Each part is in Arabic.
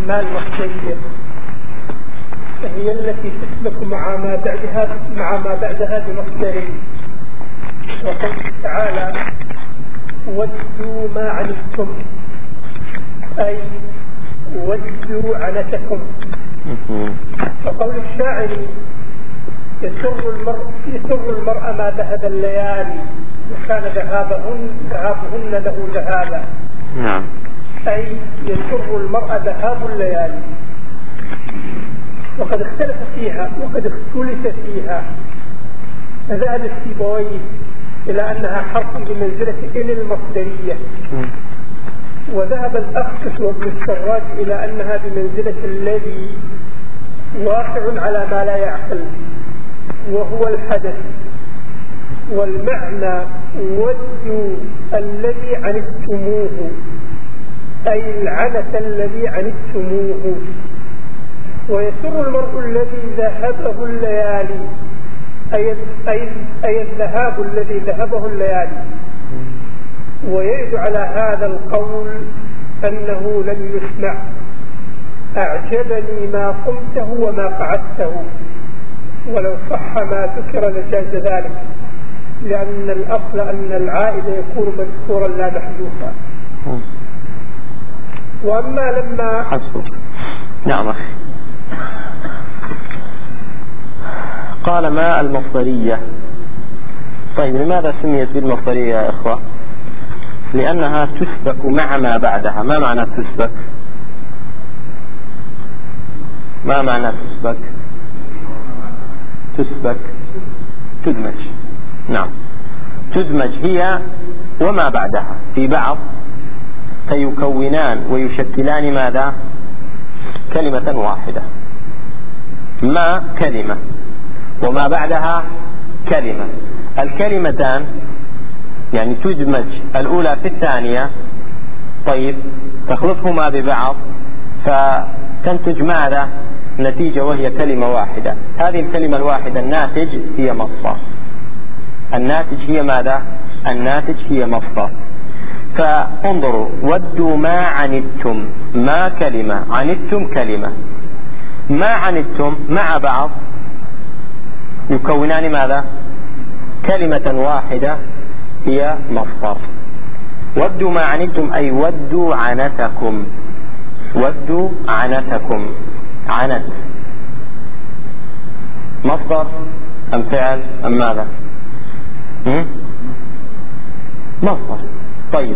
ما المصدرية هي التي تسلك مع ما بعدها بمصدر. وقال تعالى ودوا ما عنتم أي ودوا عنتكم. وقول الشاعر يسر المرء ما ذهب الليالي وكان ذهابهن له ذهابا. نعم. أي يسر المرء ذهاب الليالي. وقد اختلف فيها فذهب السيبويه إلى أنها حرف بمنزلة إن المصدرية، وذهب الأخشش وابن السراج إلى أنها بمنزلة الذي واقع على ما لا يعقل وهو الحدث. والمعنى ودوا الذي عنتموه أي العنت الذي عنتموه. ويسر المرء الذي ذهبه الليالي أي الذهاب الذي ذهبه الليالي. ويعد على هذا القول أنه لم يسمع أعجبني ما قمته وما قعدته، ولو صح ما ذكر لجاز ذلك، لأن الأصل أن العائد يكون مذكورا لا محذوفا. وأما لما حسبك. نعم أخي. قال ما المصدرية. طيب لماذا سميت بالمصدرية يا إخوة؟ لأنها تسبك مع ما بعدها. ما معنى تسبك؟ ما معنى تسبك؟ تسبك تدمج. نعم تدمج هي وما بعدها في بعض فيكونان ويشكلان ماذا؟ كلمة واحدة. ما كلمة وما بعدها كلمة. الكلمتان يعني تدمج الأولى في الثانية. طيب تخلطهما ببعض فتنتج ماذا؟ نتيجة وهي كلمة واحدة. هذه الكلمة الواحدة الناتج هي مصدر. الناتج هي ماذا؟ الناتج هي مصدر. فانظروا ودوا ما عنتم. ما كلمة، عنتم كلمة. ما عنتم مع بعض يكونان ماذا؟ كلمة واحدة هي مصدر. ودوا ما عنتم أي ودوا عنتكم. ودوا عنتكم. عنت مصدر أم فعل أم ماذا؟ مصدر. طيب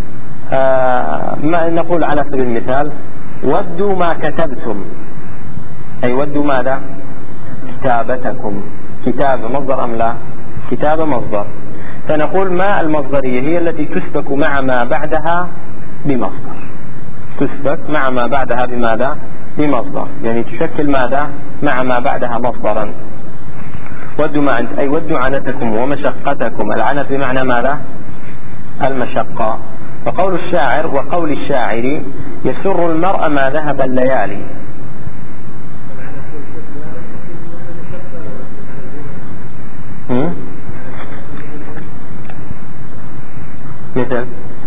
ما نقول على سبيل المثال ودوا ما كتبتم أي ودوا ماذا؟ كتابتكم. كتابة مصدر أم لا؟ كتابة مصدر. فنقول ما المصدرية هي التي تسبك مع ما بعدها بمصدر. تسبك مع ما بعدها بماذا؟ بمصدر. يعني تشكل ماذا؟ مع ما بعدها مصدرا. ودوا ما عنت أي ودوا عنتكم ومشقتكم. العنت بمعنى ماذا؟ المشقة. وقول الشاعر وقول الشاعر يسر المرء ما ذهب الليالي. مثل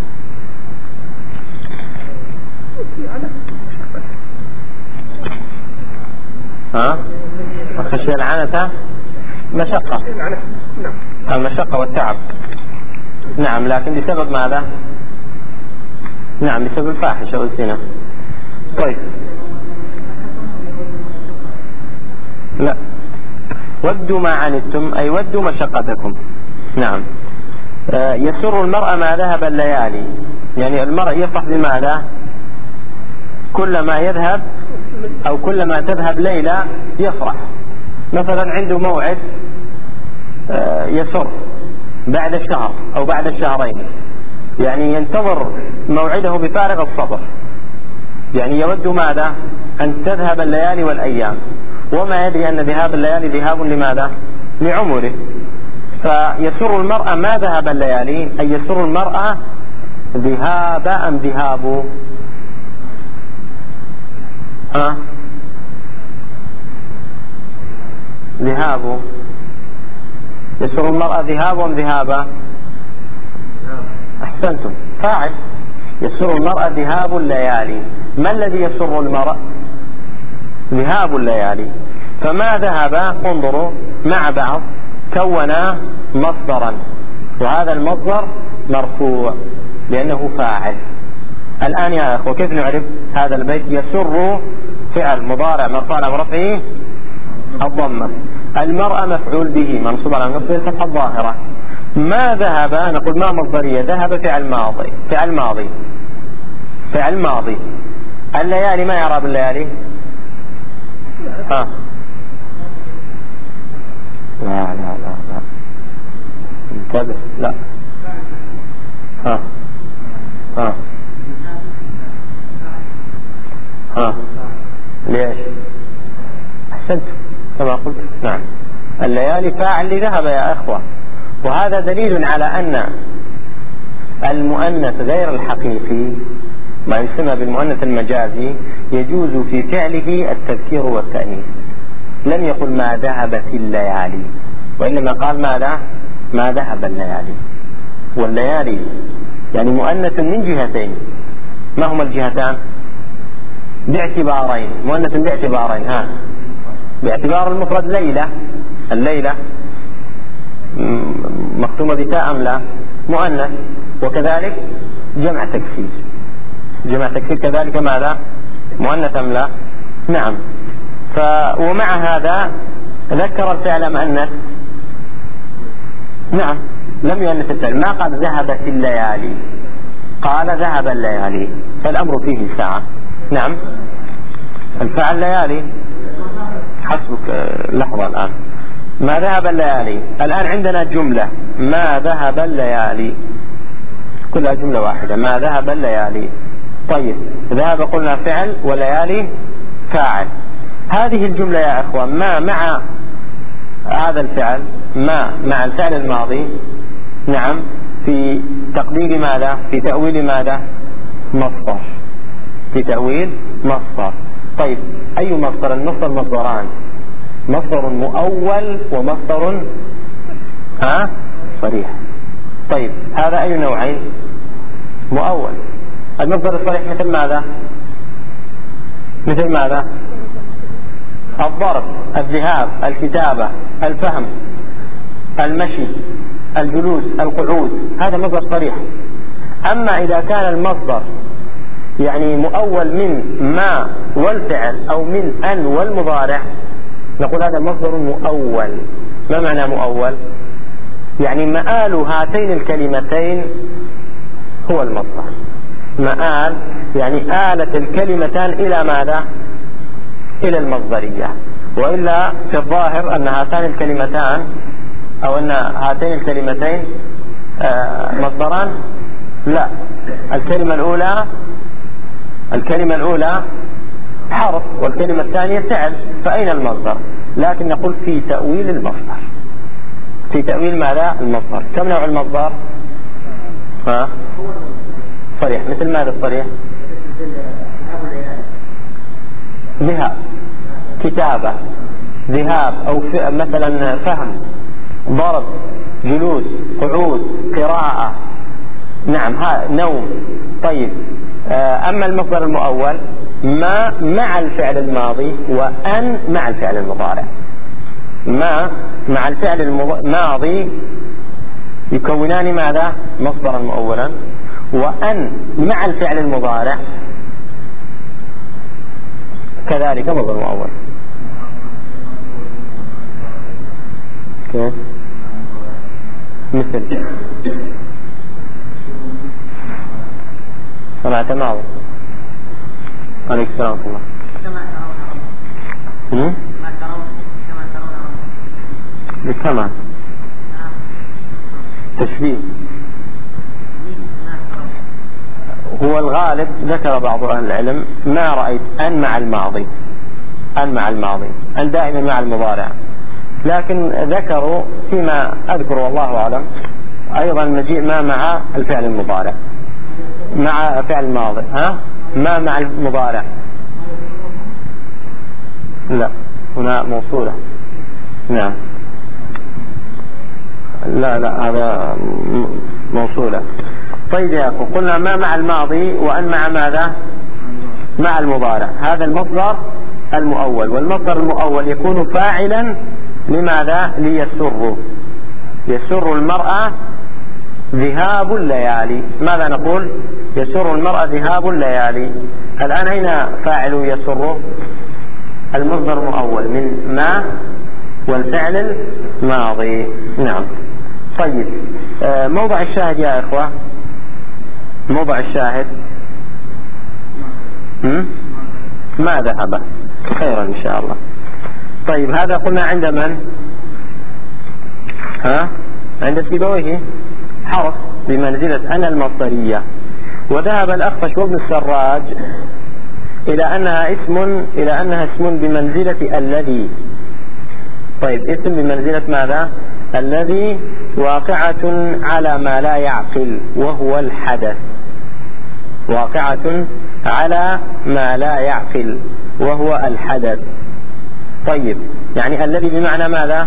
خشي العنة مشقة. المشقة والتعب. نعم لكن بسبب ماذا؟ نعم بسبب الفاحشة والزنا. طيب لا ودوا ما عنتم أي ودوا مشقتكم. نعم يسر المرء ما ذهب الليالي. يعني المرء يفرح بماذا؟ كلما يذهب أو كلما تذهب ليلة يفرح. مثلا عنده موعد يسر بعد الشهر أو بعد الشهرين، يعني ينتظر موعده بفارغ الصبر. يعني يود ماذا؟ أن تذهب الليالي والأيام، وما يدري أن ذهاب الليالي ذهاب لماذا؟ لعمره. فيسر المرأة ما ذهب الليالي أي يسر المرأة ذهاب أم ذهاب؟ ذهاب. يسر المرأة ذهاب أم ذهابا؟ أحسنتم. فاعل يسر المرء ذهاب الليالي. ما الذي يسر المرء؟ ذهاب الليالي. فما ذهب انظروا مع بعض كونا مصدرا، وهذا المصدر مرفوع لأنه فاعل. الآن يا أخوة كيف نعرف هذا البيت؟ يسر فعل مضارع مرفوع على رفعه الضمة، المرأة مفعول به منصوب على نصب الفتحة الظاهرة. ما ذهب نقول ما مصدرية، ذهب فعل ماضي، فعل ماضي، فعل ماضي. الليالي ما يعرب الليالي؟ لا لا لا لا انتبه، لا ليش؟ أحسنت كما قلت. نعم الليالي فاعل لذهب يا أخوة، وهذا دليل على أن المؤنث غير الحقيقي ما يسمى بالمؤنث المجازي يجوز في فعله التذكير والتأنيث. لم يقل ما ذهبت الليالي، وإنما قال ماذا؟ ما ذهب الليالي. والليالي يعني مؤنث من جهتين. ما هما الجهتان؟ باعتبارين، مؤنث باعتبارين. باعتبار المفرد ليلة، الليلة مختومة بتاء أم لا؟ مؤنث. وكذلك جمع تكسير، جمع تكسير كذلك ماذا؟ مؤنث أم لا؟ نعم. ومع هذا ذكر الفعل مؤنث. نعم لم يؤنث الفعل، ما قال ذهبت الليالي، قال ذهب الليالي، فالأمر فيه سعة. نعم الفعل ليالي. حسبك لحظة الآن. ما ذهب الليالي، الآن عندنا جملة ما ذهب الليالي، كلها جملة واحدة، ما ذهب الليالي. طيب ذهب قلنا فعل وليالي فاعل. هذه الجملة يا أخوة ما مع هذا الفعل، ما مع الفعل الماضي. نعم في تقدير ماذا؟ في تأويل ماذا؟ مصدر، في تأويل مصدر. طيب أي مصدر؟ المصدر مصدران، مصدر مؤول ومصدر صريح. طيب هذا أي نوعين؟ مؤول. المصدر الصريح مثل ماذا؟ مثل ماذا؟ الضرب، الذهاب، الكتابة، الفهم، المشي، الجلوس، القعود، هذا مصدر صريح. أما إذا كان المصدر يعني مؤول من ما والفعل أو من أن والمضارع نقول هذا مصدر مؤول. ما معنى مؤول؟ يعني مآل هاتين الكلمتين هو المصدر. مآل يعني آلت الكلمتان إلى ماذا؟ إلى المصدرية. وإلا في الظاهر أن هاتان الكلمتان أو أن هاتين الكلمتين مصدران. لا، الكلمة الأولى حرف والكلمة الثانية فعل، فأين المصدر؟ لكن نقول في تأويل المصدر، في تأويل ماذا؟ المصدر. كم نوع المصدر؟ صريح. مثل ماذا الصريح؟ ذهاب، كتابة، ذهاب أو مثلا فهم، ضرب، جلوس، قعود، قراءة. نعم نوم. طيب أما المصدر المؤول ما مع الفعل الماضي وأن مع الفعل المضارع. ما مع الفعل الماضي يكونان ماذا؟ مصدرا مؤولا. وأن مع الفعل المضارع كذلك مصدر مؤول. مثل سمعت معه. عليك السلام ورحمة الله. كما ترون كما تشبيه هو الغالب. ذكر بعض أهل العلم ما رأيت أن مع الماضي، أن مع الماضي، أن دائما مع المضارع. لكن ذكروا فيما أذكر والله أعلم أيضا مجيء ما مع الفعل المضارع، مع فعل الماضي. ما مع المضارع؟ لا، هنا موصولة. نعم لا هذا موصولة. طيب يا أخو، قلنا ما مع الماضي وأن مع ماذا؟ مع المضارع. هذا المصدر المؤول، والمصدر المؤول يكون فاعلا لماذا؟ ليسر. يسر المرأة ذهاب الليالي. ماذا نقول؟ يسر المرأة ذهاب الليالي. الآن أين فاعل يسر؟ المصدر المؤول من ما والفعل الماضي. نعم. طيب موضع الشاهد يا إخوة، موضع الشاهد ما ذهب. خيرا إن شاء الله. طيب هذا قلنا عند من؟ عند سيبويه، حرف بمنزلة أنا المصدرية. وذهب الأخفش وابن السراج إلى أنها اسم بمنزلة الذي. طيب اسم بمنزلة ماذا؟ الذي، واقعة على ما لا يعقل وهو الحدث. واقعة على ما لا يعقل وهو الحدث. طيب يعني الذي بمعنى ماذا؟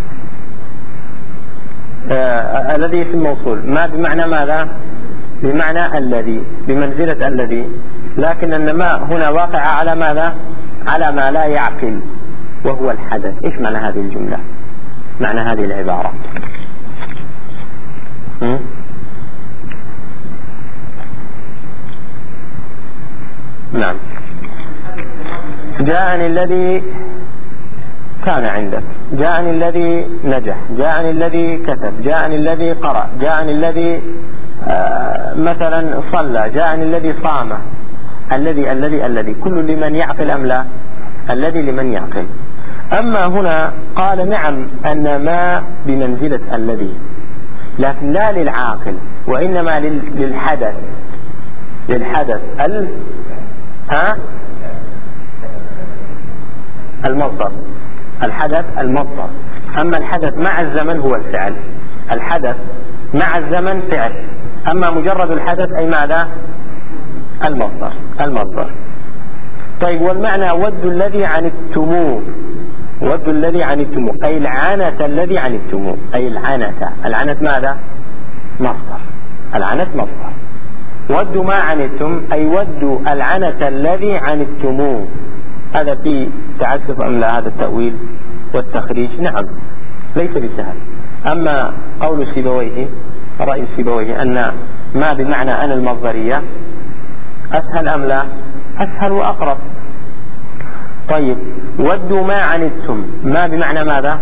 الذي اسم موصول. ما بمعنى ماذا؟ بمعنى الذي، بمنزلة الذي، لكن النماء هنا واقع على ماذا؟ على ما لا يعقل وهو الحدث. ايش معنى هذه الجملة؟ معنى هذه العبارة؟ نعم. جاءني الذي كان عندك، جاءني الذي نجح، جاءني الذي كتب، جاءني الذي قرأ، جاءني الذي مثلا صلى، جاءني الذي صام. الذي كل لمن يعقل أم لا؟ الذي لمن يعقل. أما هنا قال نعم أن ما بمنزلة الذي، لكن لا للعاقل وإنما للحدث. المصدر. الحدث المصدر. أما الحدث مع الزمن هو الفعل. الحدث مع الزمن فعل، أما مجرد الحدث أي ماذا؟ المصدر. طيب والمعنى ود الذي عنتموه. ود الذي عنتموه أي العنة الذي عنتموه، أي العنة ماذا؟ مصدر. العنة مصدر. ود ما عنتم أي ود العنة الذي عنتموه. هذا في تعسف أم لا هذا التأويل والتخريج؟ نعم ليس بسهل. أما قول سيبويه، رأي سيبويه أن ما بمعنى أنا المصدرية أسهل أم لا؟ أسهل وأقرب. طيب ودوا ما عنتم، ما بمعنى ماذا؟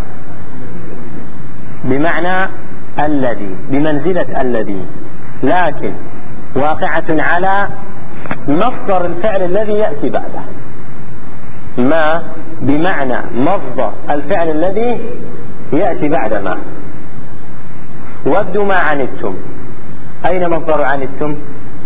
بمعنى الذي، بمنزلة الذي، لكن واقعة على مصدر الفعل الذي يأتي بعده. ما بمعنى مصدر الفعل الذي يأتي بعد ما. ودوا ما عنتم، أين مصدر عنتم؟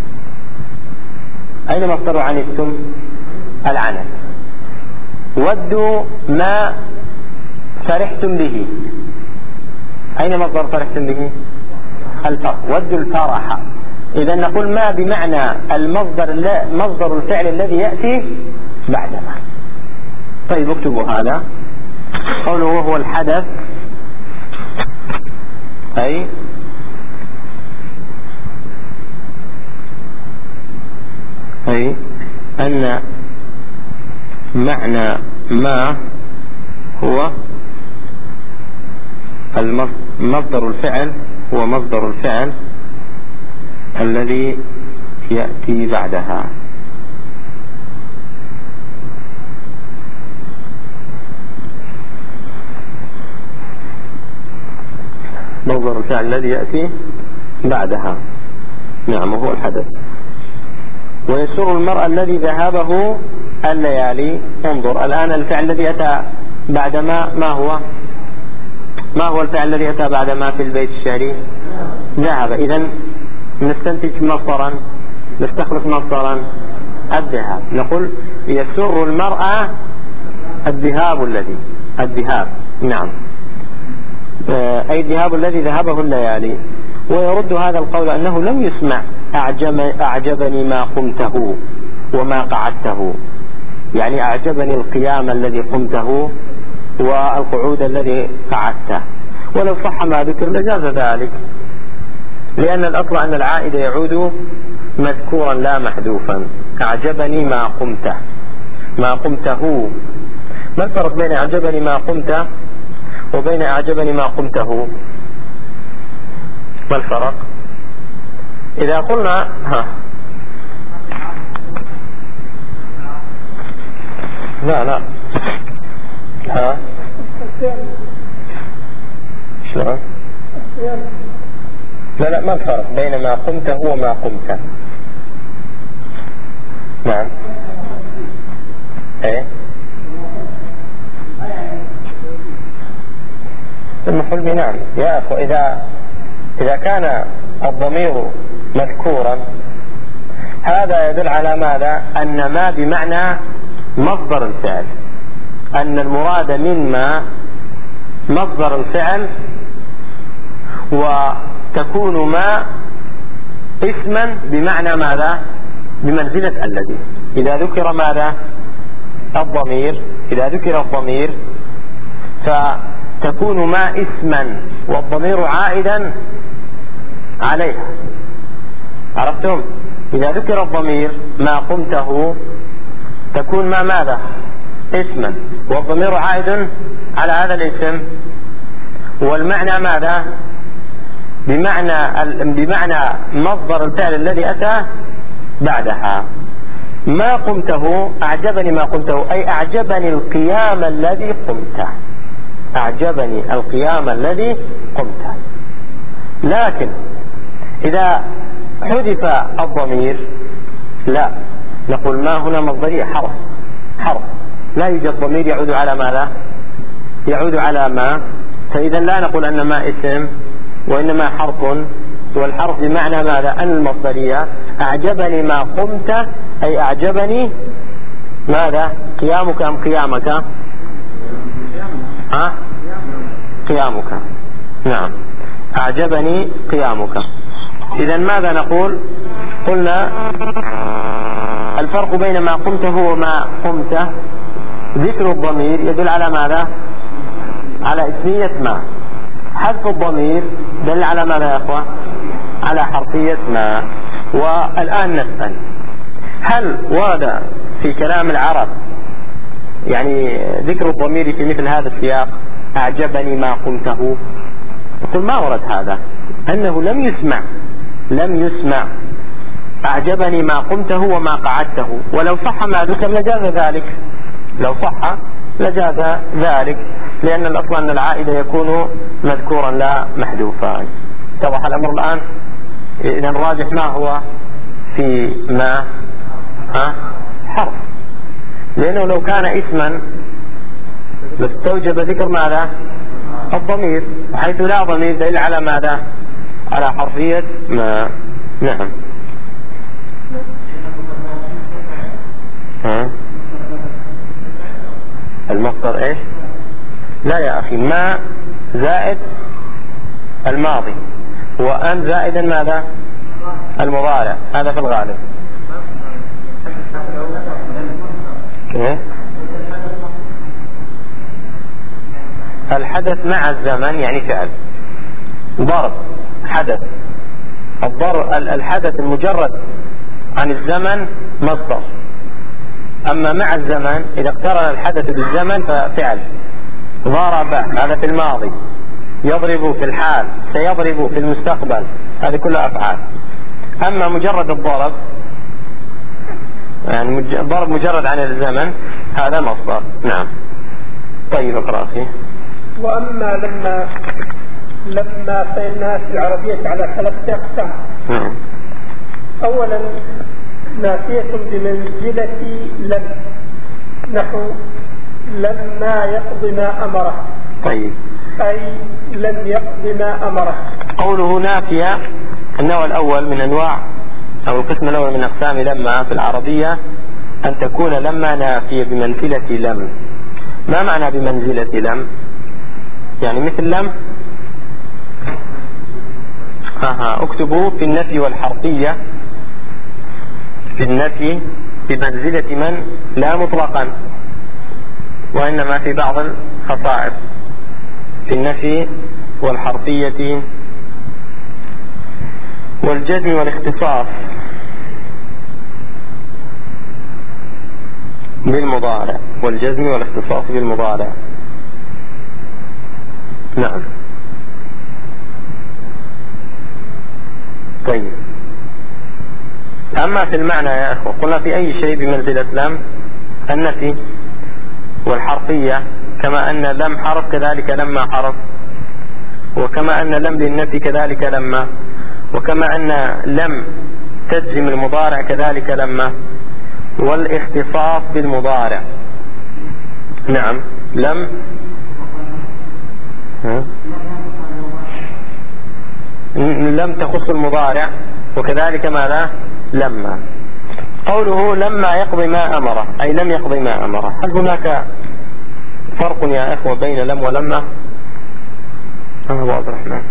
أين مصدر عنتم؟ العنت. ودوا ما فرحتم به، أين مصدر فرحتم به؟ الفرح. ودوا الفرح. إذا نقول ما بمعنى مصدر الفعل الذي يأتي بعد ما. طيب اكتبوا هذا. قوله وهو الحدث أي أن معنى ما هو مصدر الفعل، هو مصدر الفعل الذي يأتي بعدها. مصدر الفعل الذي يأتي بعدها، نعم وهو الحدث. ويسر المرء الذي ذهبه الليالي. انظر الآن الفعل الذي أتى بعد ما هو الفعل الذي أتى بعد ما في البيت الشعري؟ ذهب. إذن نستنتج مصدرا، نستخلص مصدرا الذهاب. نقول يسر المرء الذهاب نعم، أي الذهاب الذي ذهبه الليالي. ويرد هذا القول أنه لم يسمع أعجبني ما قمته وما قعدته، يعني أعجبني القيام الذي قمته والقعود الذي قعدته. ولو صح ما ذكر لجاز لأن الأصل أن العائد يعود مذكورا لا محذوفا. أعجبني ما قمته، ما قمته. ما الفرق بين أعجبني ما قمته وبين أعجبني ما قمته؟ ما الفرق؟ إذا قلنا لا شلون؟ لا ما الفرق بين ما قمته وما قمته؟ نعم ايه المفعول به. نعم يا أخو، إذا كان الضمير مذكورا هذا يدل على ماذا؟ أن ما بمعنى مصدر الفعل، أن المراد من ما مصدر الفعل، وتكون ما اسما بمعنى ماذا؟ بمنزلة الذي. إذا ذكر ماذا؟ الضمير. إذا ذكر الضمير فتكون ما اسما والضمير عائدا عليها. عرفتم؟ إذا ذكر الضمير ما قمته تكون ما ماذا؟ اسما، والضمير عائد على هذا الاسم، والمعنى ماذا؟ بمعنى مصدر الفعل الذي أتى بعدها. ما قمته أعجبني ما قمته، أي أعجبني القيام الذي قمته، أعجبني القيام الذي قمته. لكن إذا حذف الضمير لا نقول ما هنا مصدرية حرف، لا يوجد ضمير يعود على ماذا؟ يعود على ما، فإذا لا نقول أن ما اسم وإنما حرف، والحرف بمعنى ماذا؟ أن المصدرية. أعجبني ما قمت أي أعجبني ماذا؟ قيامك أم قيامك؟ قيامك. نعم أعجبني قيامك. إذا ماذا نقول؟ قلنا الفرق بين ما قمته وما قمته ذكر الضمير يدل على ماذا؟ على اسمية ما. حذف الضمير دل على ماذا يا أخوة؟ على حرفية ما. والآن نسأل، هل ورد في كلام العرب يعني ذكر الضمير في مثل هذا السياق؟ أعجبني ما قمته. يقول ما ورد هذا، أنه لم يسمع أعجبني ما قمته وما قعدته. ولو صح ما ذكر لجاز ذلك، لو صح لجاز ذلك، لأن الأصل أن العائد يكون مذكورا لا محذوفا. اتضح الأمر الآن؟ إذن الراجح ما هو في ما؟ حرف، لأنه لو كان اسما لاستوجب ذكر ماذا؟ الضمير، حيث لا ضمير دليل على ماذا؟ على حرفية ما. نعم. المصدر ايش؟ لا يا أخي، ما زائد الماضي، وأن زائدا ماذا؟ المضارع، هذا في الغالب. الحدث مع الزمن يعني فعل. ضرب حدث، الحدث المجرد عن الزمن مصدر، أما مع الزمن إذا اقترن الحدث بالزمن ففعل. ضرب هذا في الماضي، يضرب في الحال، سيضرب في المستقبل، هذه كلها أفعال. أما مجرد الضرب يعني ضرب مجرد عن الزمن هذا مصدر. نعم. طيب اقرأ أخي. وأما لما فإنها في العربية على 3 أقسام. أولا نافية بمنزلة لم، نحو لما يقضي ما أمره. طيب. أي لم يقضي ما أمره. قوله نافية، النوع الأول من أنواع أو القسم الأول من أقسام لما في العربية أن تكون لما نافية بمنزلة لم. ما معنى بمنزلة لم؟ يعني مثل لم. اكتبوا في النفي والحرفية، في النفي بمنزلة من لا مطلقا، وإنما في بعض الخصائص. في النفي والحرفية والجزم والاختصاص بالمضارع، والجزم والاختصاص بالمضارع. نعم. طيب، أما في المعنى يا أخوة قلنا في أي شيء بمنزلة لم النفي والحرفية، كما أن لم حرف كذلك لما حرف، وكما أن لم للنفي كذلك لما، وكما أن لم تجزم المضارع كذلك لما، والاختصاص بالمضارع. نعم. لم تخص المضارع، وكذلك ماذا لما. قوله لما يقضي ما أمره، أي لم يقضي ما أمره. هل هناك فرق يا أخوة بين لم ولما؟ أبو عبد الرحمن.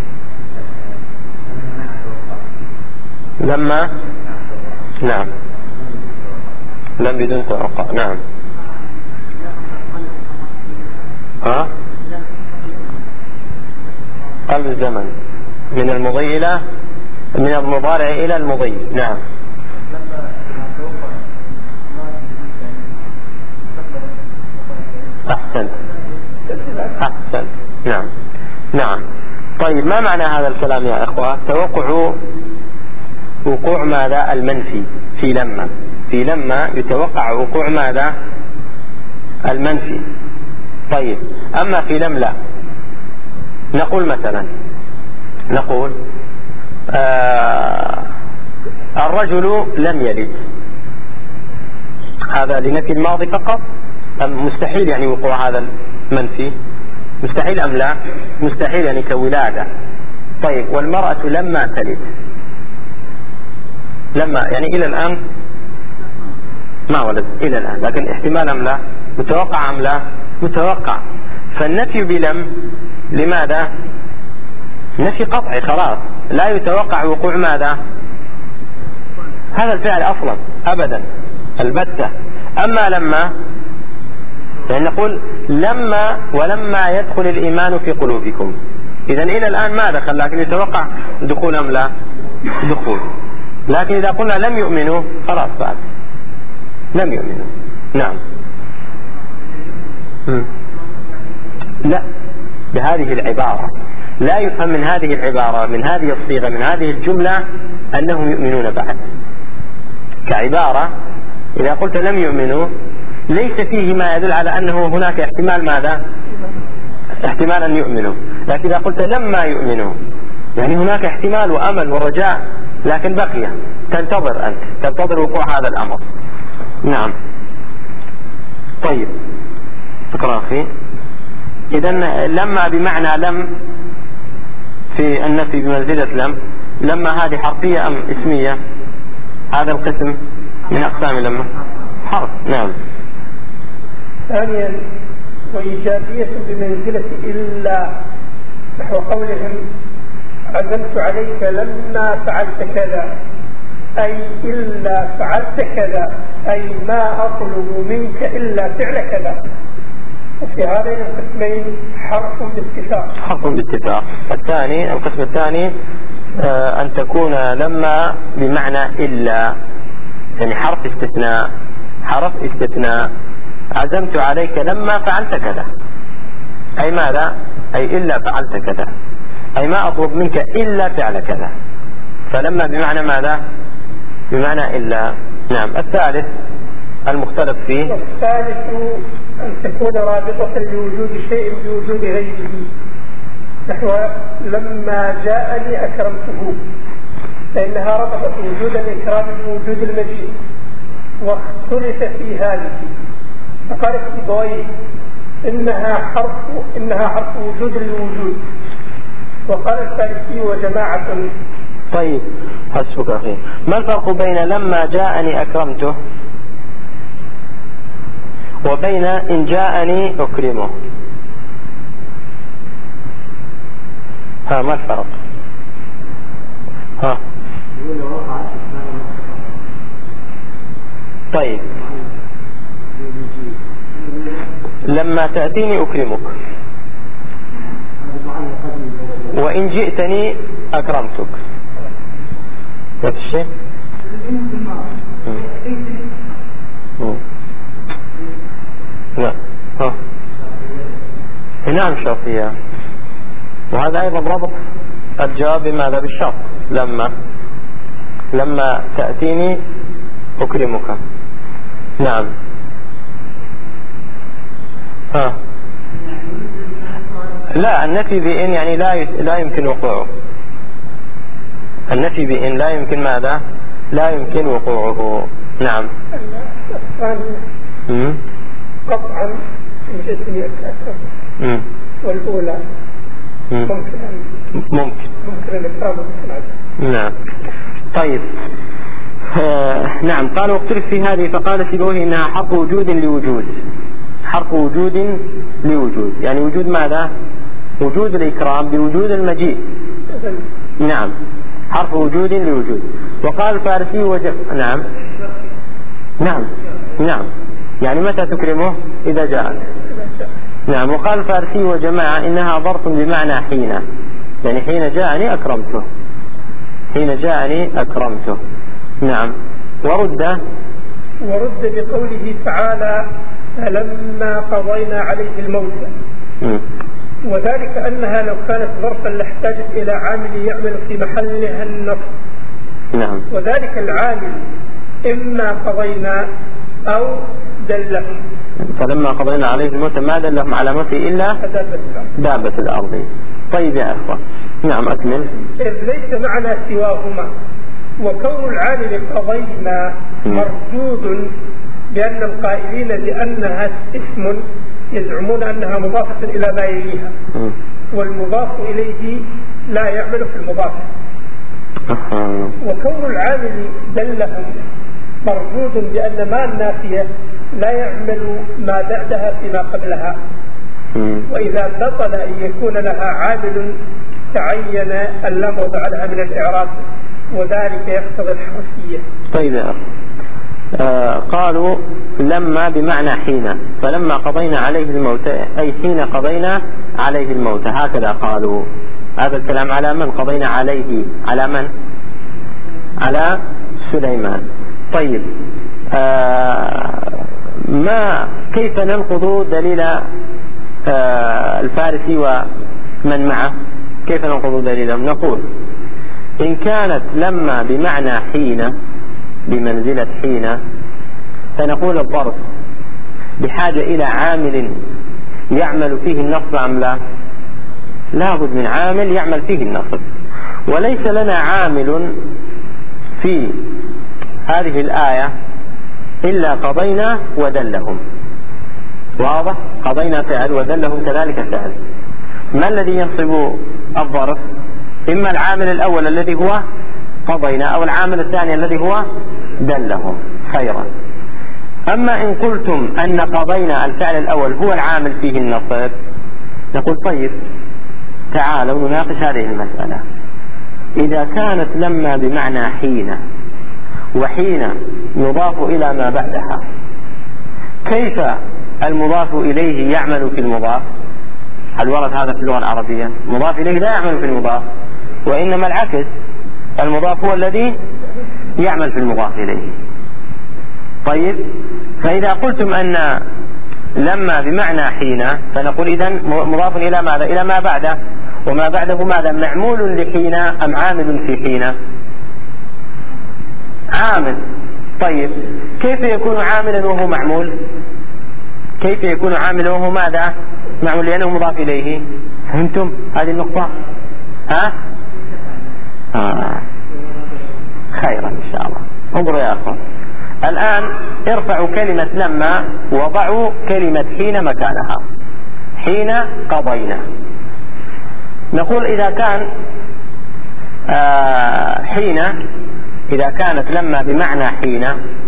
لما نعم، لم بدون توقع. نعم. قلب الزمن من المضي إلى، من المضارع إلى المضي. نعم. أحسن. نعم. نعم. طيب، ما معنى هذا الكلام يا أخوة؟ توقع وقوع ماذا؟ المنفي في لما. في لما يتوقع وقوع ماذا؟ المنفي. طيب، أما في لم لا. نقول مثلا، نقول الرجل لم يلد، هذا لنفي الماضي فقط أم مستحيل يعني وقوع هذا المنفي؟ مستحيل أم لا؟ مستحيل يعني كولادة. طيب، والمرأة لما تلد، لما يعني إلى الآن ما ولد إلى الآن، لكن احتمال أم لا؟ متوقع أم لا؟ متوقع. فالنفي بلم لماذا؟ نفي قطعي خلاص، لا يتوقع وقوع ماذا؟ هذا الفعل أصلا أبدا البتة. أما لما يعني نقول لما ولما يدخل الإيمان في قلوبكم، إذن إلى الآن ما دخل، لكن يتوقع دخول أم لا؟ دخول. لكن إذا قلنا لم يؤمنوا خلاص بعد لم يؤمنوا. نعم. لا، بهذه العبارة لا يفهم من هذه العبارة، من هذه الصيغة، من هذه الجملة أنهم يؤمنون بعد كعبارة. إذا قلت لم يؤمنوا ليس فيه ما يدل على أنه هناك احتمال ماذا؟ احتمال أن يؤمنوا. لكن إذا قلت لما يؤمنوا يعني هناك احتمال وأمل ورجاء، لكن بقي تنتظر، أنت تنتظر وقوع هذا الأمر. نعم. طيب، اقرأ أخي. إذن لما بمعنى لم في النفي بمنزلة لم. لما هذه حرفية أم اسمية؟ هذا القسم من أقسام لما حرف. نعم. ثانيا، وإيجابية بمنزلة إلا، نحو قولهم عزمت عليك لما فعلت كذا، أي إلا فعلت كذا، أي ما أطلب منك إلا فعل كذا. وفي هذين القسمين حرف باتفاق. حرف باتفاق. الثاني، القسم الثاني أن تكون لما بمعنى إلا، يعني حرف استثناء. حرف استثناء. عزمت عليك لما فعلت كذا، أي ماذا؟ أي إلا فعلت كذا، أي ما أطلب منك إلا فعل كذا. فلما بمعنى ماذا؟ بمعنى إلا. نعم. الثالث المختلف فيه. الثالث أن تكون رابطة لوجود شيء بوجود غيره، نحو لما جاءني أكرمته، فإنها ربطت وجود الإكرام بوجود المجيء، واختلف في هذه. فقال السيبويه إنها حرف وجود للوجود، وقال الفارسي وجماعة. طيب، حسبك أخي. ما الفرق بين لما جاءني أكرمته وبين إن جاءني أكرمه؟ ما الفرق؟ طيب، لما تأتيني أكرمك، وإن جئتني أكرمتك. نفس الشيء؟ لا نعم شرطية، وهذا أيضا ربط الجواب بماذا؟ بالشرط. لما تأتيني أكرمك. نعم. لا، النفي بإن يعني لا يمكن وقوعه. النفي بإن لا يمكن ماذا؟ لا يمكن وقوعه. نعم. قطعا من جسمي الكافر. والأولى ممكن الإكرام. نعم. طيب. نعم. قال واختلف في هذه، فقال سيبويه إنها حرف وجود لوجود. حرف وجود لوجود يعني وجود ماذا؟ وجود الإكرام بوجود المجيء. نعم، حرف وجود لوجود. وقال الفارسي نعم يعني متى تكرمه؟ إذا جاءك. نعم. وقال الفارسي وجماعة إنها ظرف بمعنى حين، يعني حين جاءني أكرمته. نعم. ورد بقوله تعالى فلما قضينا عليه الموت، وذلك أنها لو كانت ظرفا لاحتاجت إلى عامل يعمل في محلها النصب. نعم. وذلك العامل إما قضينا أو دلهم. فلما قضينا عليه الموت ما دلهم على موته إلا دابة الأرض. طيب يا أخوة. نعم أكمل. إذ ليس معنى سواهما، وكون العامل قضينا مردود بأن القائلين بأنها اسم يزعمون أنها مضافة إلى ما يليها، والمضاف إليه لا يعمل في المضاف. وكون العامل دلهم مردود بأن ما النافية لا يعمل ما بعدها فيما قبلها، وإذا بطل أن يكون لها عامل تعين أن لا موضع لها من الإعراب، وذلك يقتضي الحرفية. طيب يا أخي. قالوا لما بمعنى حين، فلما قضينا عليه الموت أي حين قضينا عليه الموت، هكذا قالوا. هذا الكلام على من قضينا عليه؟ على من؟ على سليمان. طيب. كيف ننقض دليل الفارسي ومن معه؟ كيف ننقض دليلهم؟ نقول إن كانت لما بمعنى حين بمنزلة حين، فنقول الظرف بحاجة إلى عامل يعمل فيه النصب أم لا؟ لابد من عامل يعمل فيه النصب، وليس لنا عامل في هذه الآية إلا قضينا ودلهم. واضح؟ قضينا فعل ودلهم كذلك فعل. ما الذي ينصب الظرف؟ إما العامل الأول الذي هو قضينا، أو العامل الثاني الذي هو دلهم. خيرا. أما إن قلتم أن قضينا الفعل الأول هو العامل فيه النصب، نقول طيب تعالوا نناقش هذه المسألة. إذا كانت لما بمعنى حين، وحين يضاف إلى ما بعدها، كيف المضاف إليه يعمل في المضاف؟ هل ورد هذا في اللغة العربية؟ مضاف إليه لا يعمل في المضاف، وإنما العكس، المضاف هو الذي يعمل في المضاف إليه. طيب، فإذا قلتم أن لما بمعنى حين، فنقول إذن مضاف إلى ماذا؟ إلى ما بعده، وما بعده ماذا؟ معمول لحين أم عامل في حين؟ عامل. طيب، كيف يكون عاملا وهو معمول؟ كيف يكون عاملا وهو ماذا؟ معمول، لأنه مضاف إليه. فهمتم هذه النقطة؟ خيرا إن شاء الله. انظروا يا أخوان، الآن ارفعوا كلمة لما وضعوا كلمة حين مكانها. حين قضينا، نقول إذا كان حين، إذا كانت لما بمعنى حين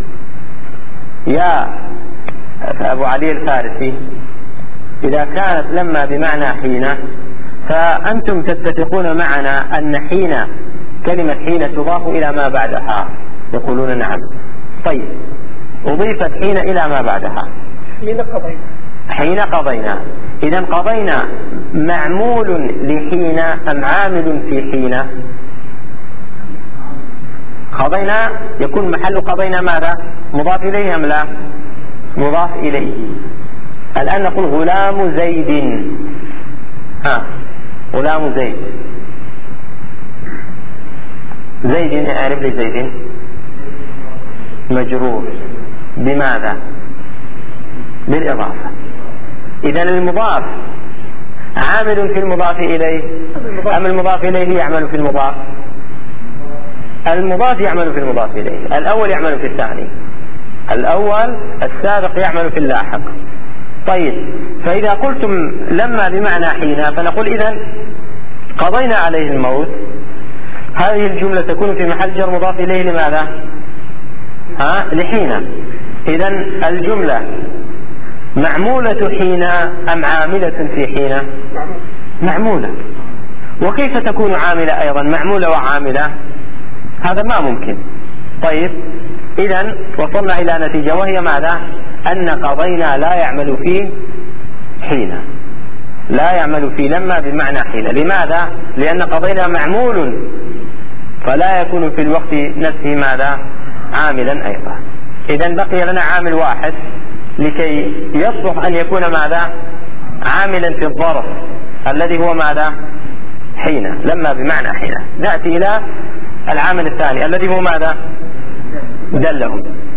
يا أبو علي الفارسي، إذا كانت لما بمعنى حين، فأنتم تتفقون معنا أن حين، كلمة حين تضاف إلى ما بعدها. يقولون نعم. طيب، أضيفت حين إلى ما بعدها. حين قضينا. إذن قضينا معمول لحين أم عامل في حين؟ قضينا يكون محل قضينا ماذا؟ مضاف إليه أم لا؟ مضاف إليه. الآن نقول غلام زيد. غلام زيد. زيد أعرف لي زيد مجرور بماذا؟ بالإضافة. إذن المضاف عامل في المضاف إليه أم المضاف إليه يعمل في المضاف؟ المضاف يعمل في المضاف إليه. الأول يعمل في الثاني. الأول السابق يعمل في اللاحق. طيب، فإذا قلتم لما بمعنى حين فنقول إذن قضينا عليه الموت. هذه الجملة تكون في محل جر مضاف إليه لماذا؟ لحين. إذن الجملة معمولة حين أم عاملة في حين؟ معمولة. وكيف تكون عاملة أيضا؟ معمولة وعاملة هذا ما ممكن. طيب، إذن وصلنا إلى نتيجة وهي ماذا؟ أن قضينا لا يعمل فيه حين، لا يعمل في لما بمعنى حين. لماذا؟ لأن قضينا معمول فلا يكون في الوقت نفسه ماذا؟ عاملا أيضا. إذن بقي لنا عامل واحد لكي يصلح أن يكون ماذا؟ عاملا في الظرف الذي هو ماذا؟ حين، لما بمعنى حين. نأتي إلى العامل الثاني الذي هو ماذا؟ دلهم.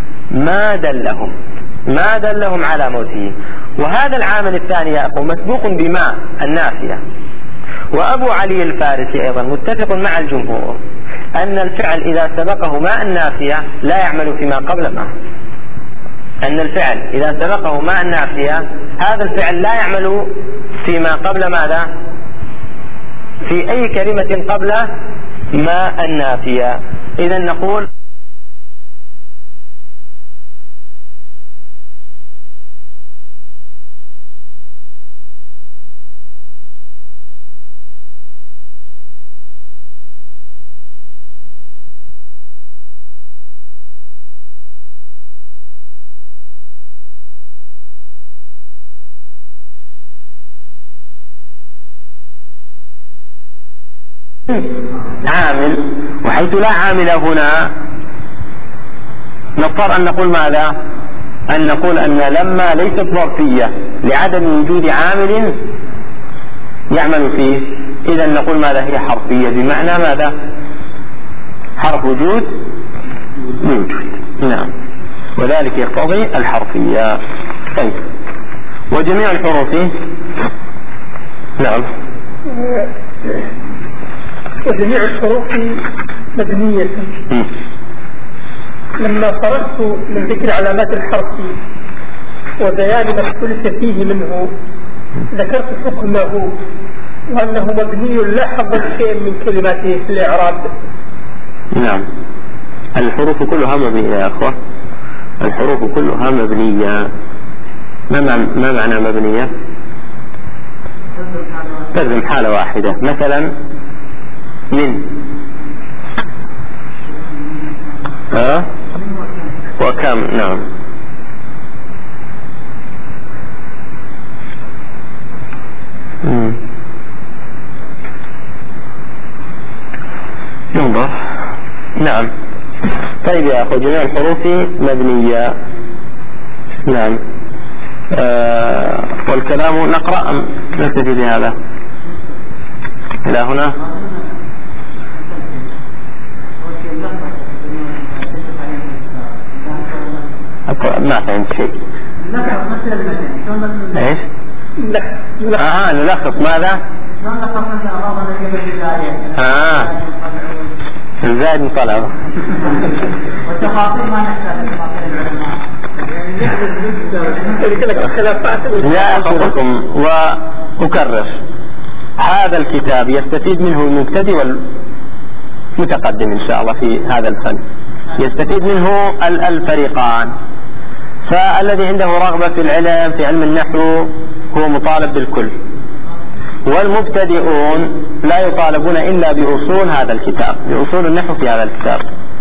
ما دلهم على موته. وهذا العامل الثاني يا أخو مسبوق بما النافية. وأبو علي الفارسي أيضا متفق مع الجمهور أن الفعل إذا سبقه ما النافية لا يعمل فيما قبل ما. أن الفعل إذا سبقه ما النافية هذا الفعل لا يعمل فيما قبل ماذا؟ في أي كلمة قبل ما النافية. إذن نقول عامل، وحيث لا عامل هنا نضطر أن نقول ماذا؟ أن نقول أن لما ليست ظرفية لعدم وجود عامل يعمل فيه. إذن نقول ماذا؟ هي حرفية بمعنى ماذا؟ حرف وجود بوجود. نعم، وذلك يقتضي الحرفية. طيب، وجميع الحروف نعم وجميع الحروف مبنية. لما فرغت من ذكر علامات الحرف وبيان ما اختلف فيه منه ذكرت حكمه وأنه مبني لا حظ شيء من كلماته في الإعراب. نعم، الحروف كلها مبنية يا أخوة. الحروف كلها مبنية. ما معنى مبنية؟ تلزم حالة واحدة. مثلا من وكم. نعم، ينظر. نعم. طيب يا أخو، جميع الحروف مبنية. نعم. والكلام نقرأ أم نكتفي بهذا إلى هنا؟ ما فهمت شيء. ايش؟ نلخص ماذا؟ الزائد مطلب. لا أخبركم وأكرر، هذا الكتاب يستفيد منه المبتدئ والمتقدم إن شاء الله في هذا الفن. يستفيد منه الفريقان. فالذي عنده رغبة في العلم في علم النحو هو مطالب بالكل، والمبتدئون لا يطالبون إلا بأصول هذا الكتاب، بأصول النحو في هذا الكتاب.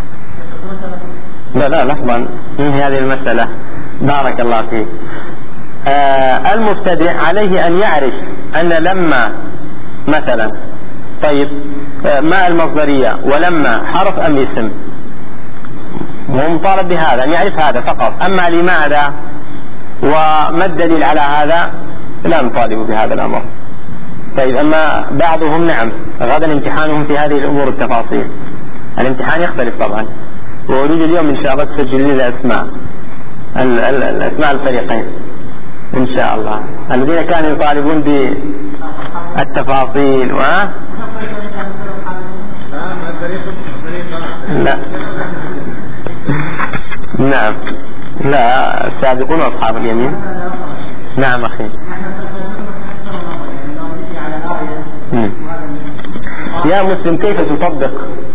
لا لحظا، من هذه المسألة بارك الله فيك. المبتدئ عليه أن يعرف أن لما مثلا، طيب، ما المصدرية ولما حرف أم اسم؟ هو مطالب بهذا، أن يعرف هذا فقط. أما لماذا وما الدليل على هذا لا نطالب بهذا الأمر. طيب أما بعضهم نعم غدا امتحانهم في هذه الأمور التفاصيل، الامتحان يختلف طبعا. وأريد اليوم إن شاء الله تسجل لي الأسماء الفريقين إن شاء الله الذين كانوا يطالبون بالتفاصيل لا نعم لا السابقون وأصحاب اليمين. نعم أخي. يا مسلم كيف تطبق؟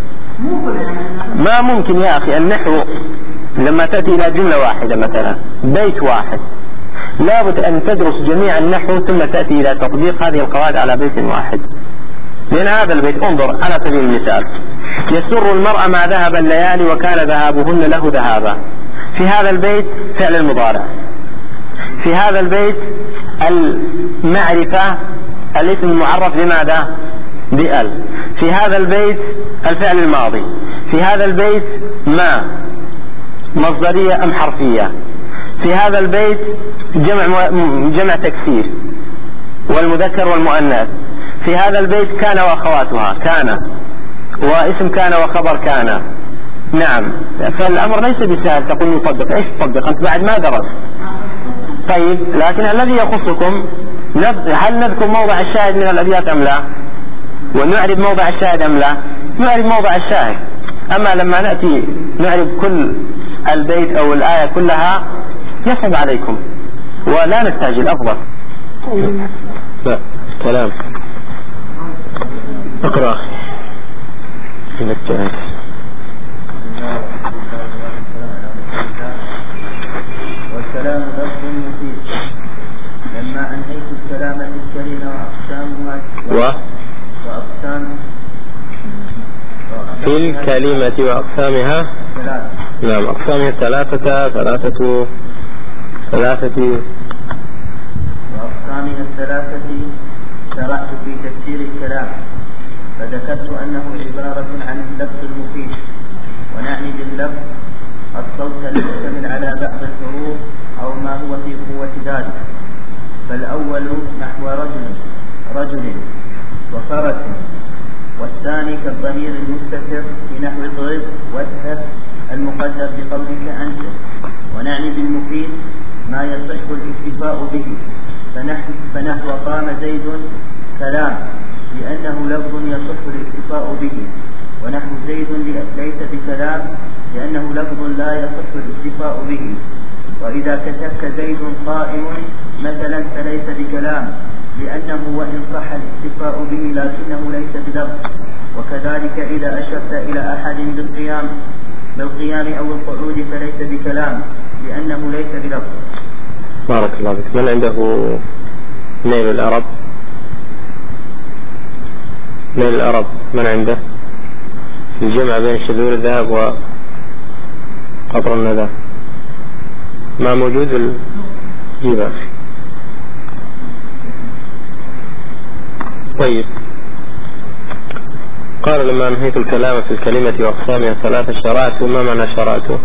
ما ممكن يا أخي. النحو لما تأتي إلى جملة واحدة مثلا بيت واحد لابد أن تدرس جميع النحو ثم تأتي إلى تطبيق هذه القواعد على بيت واحد. لأن هذا البيت انظر على سبيل المثال يسر المرأة ما ذهب الليالي وكان ذهابهن له ذهابا. في هذا البيت فعل المضارع، في هذا البيت المعرفة الاسم المعرف بماذا؟ بأل. في هذا البيت الفعل الماضي. في هذا البيت ما مصدرية أم حرفية. في هذا البيت جمع تكسير والمذكر والمؤنث. في هذا البيت كان وأخواتها، كان واسم كان وخبر كان. نعم فالأمر ليس بسهل تقول نطبق. ايش تطبق انت بعد ما درست؟ طيب لكن الذي يخصكم هل نذكر موضع الشاهد من الأبيات أم لا؟ ونعرف موضع الشاهد أم لا؟ نعرف موضع الشاهد. أما لما نأتي نعرف كل البيت أو الآية كلها يصعب عليكم ولا نستعجل أفضل. لا كلام اقرأ إنك جاهز. والكلام لفظ مفيد. لما أنهيت الكلام بالكلمة وأقسام في الكلمة وأقسامها نعم أقسامها ثلاثة وأقسامها الثلاثة شرعت في تفسير الكلام فذكرت أنه عبارة عن اللفظ المفيد. ونعني باللفظ الصوت المشتمل على بعض الحروف أو ما هو في قوة ذلك. فالأول نحو رجل وفرس، والثاني كالضمير المستتر في نحو اضرب واسهر المقدر بقولك أنت. ونعني بالمفيد ما يصح الاكتفاء به فنحو قام زيد كلام لأنه لفظ يصح الاكتفاء به، ونحو زيد ليس بكلام لأنه لفظ لا يصح الاكتفاء به. وإذا كتبت زيد قائم مثلا فليس بكلام لأنه وإن صح الاكتفاء به لكنه ليس بلفظ. وكذلك إذا أشرت إلى أحد بالقيام أو القعود فليس بكلام لأنه ليس بلفظ. بارك الله بك. من عنده نيل العرب؟ نيل العرب من عنده الجمع بين شذور الذهب وقطر الندى؟ ما موجود الجيب أخي. طيب قال لما انهيت الكلام في الكلمة وأقسامها ثلاثة شرعت. ما معنى شرعت؟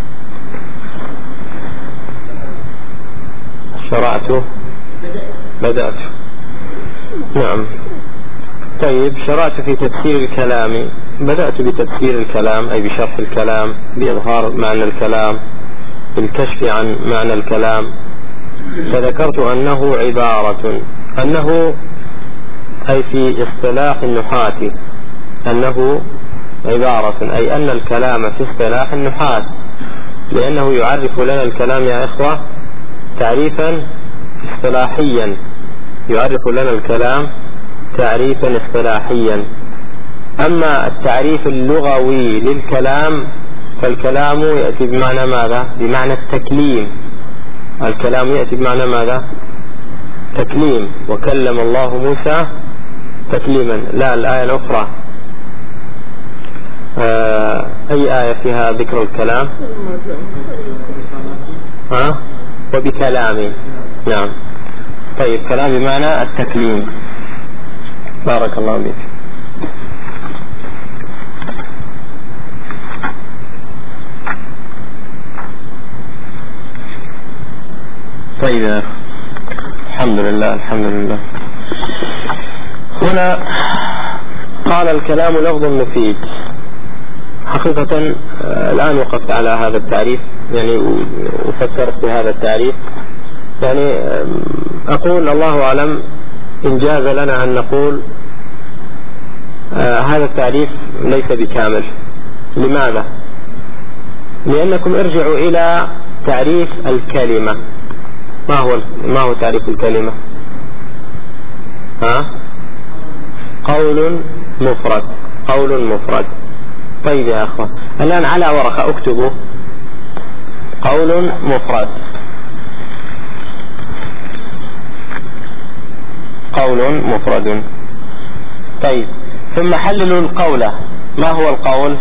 بدأت. نعم. طيب شرعت في تفسير الكلام. بدأت بتفسير الكلام أي بشرح الكلام بإظهار معنى الكلام بالكشف عن معنى الكلام. فذكرت أنه عبارة أنه أي في اصطلاح النحاة أنه عبارة أي أن الكلام في اصطلاح النحاة لأنه يعرف لنا الكلام يا إخوة تعريفا اصطلاحيا. يعرف لنا الكلام تعريفا اصطلاحيا. أما التعريف اللغوي للكلام فالكلام يأتي بمعنى ماذا؟ بمعنى التكليم. الكلام يأتي بمعنى ماذا؟ تكليم. وكلم الله موسى تكليما. لا الآية الأخرى أي آية فيها ذكر الكلام؟ وبكلامي. نعم. طيب كلام بمعنى التكليم. بارك الله بك. طيب يا الحمد لله الحمد لله. هنا قال الكلام لفظ مفيد. حقيقة الآن وقفت على هذا التعريف يعني وفكرت في هذا التعريف. يعني أقول الله أعلم إن جاز لنا أن نقول هذا التعريف ليس بكامل. لماذا؟ لأنكم ارجعوا إلى تعريف الكلمة. ما هو تعريف الكلمة؟ قول مفرد. قول مفرد. طيب يا أخوة الآن على ورقة اكتبوا قول مفرد. قول مفرد. طيب ثم حللوا القول. ما هو القول؟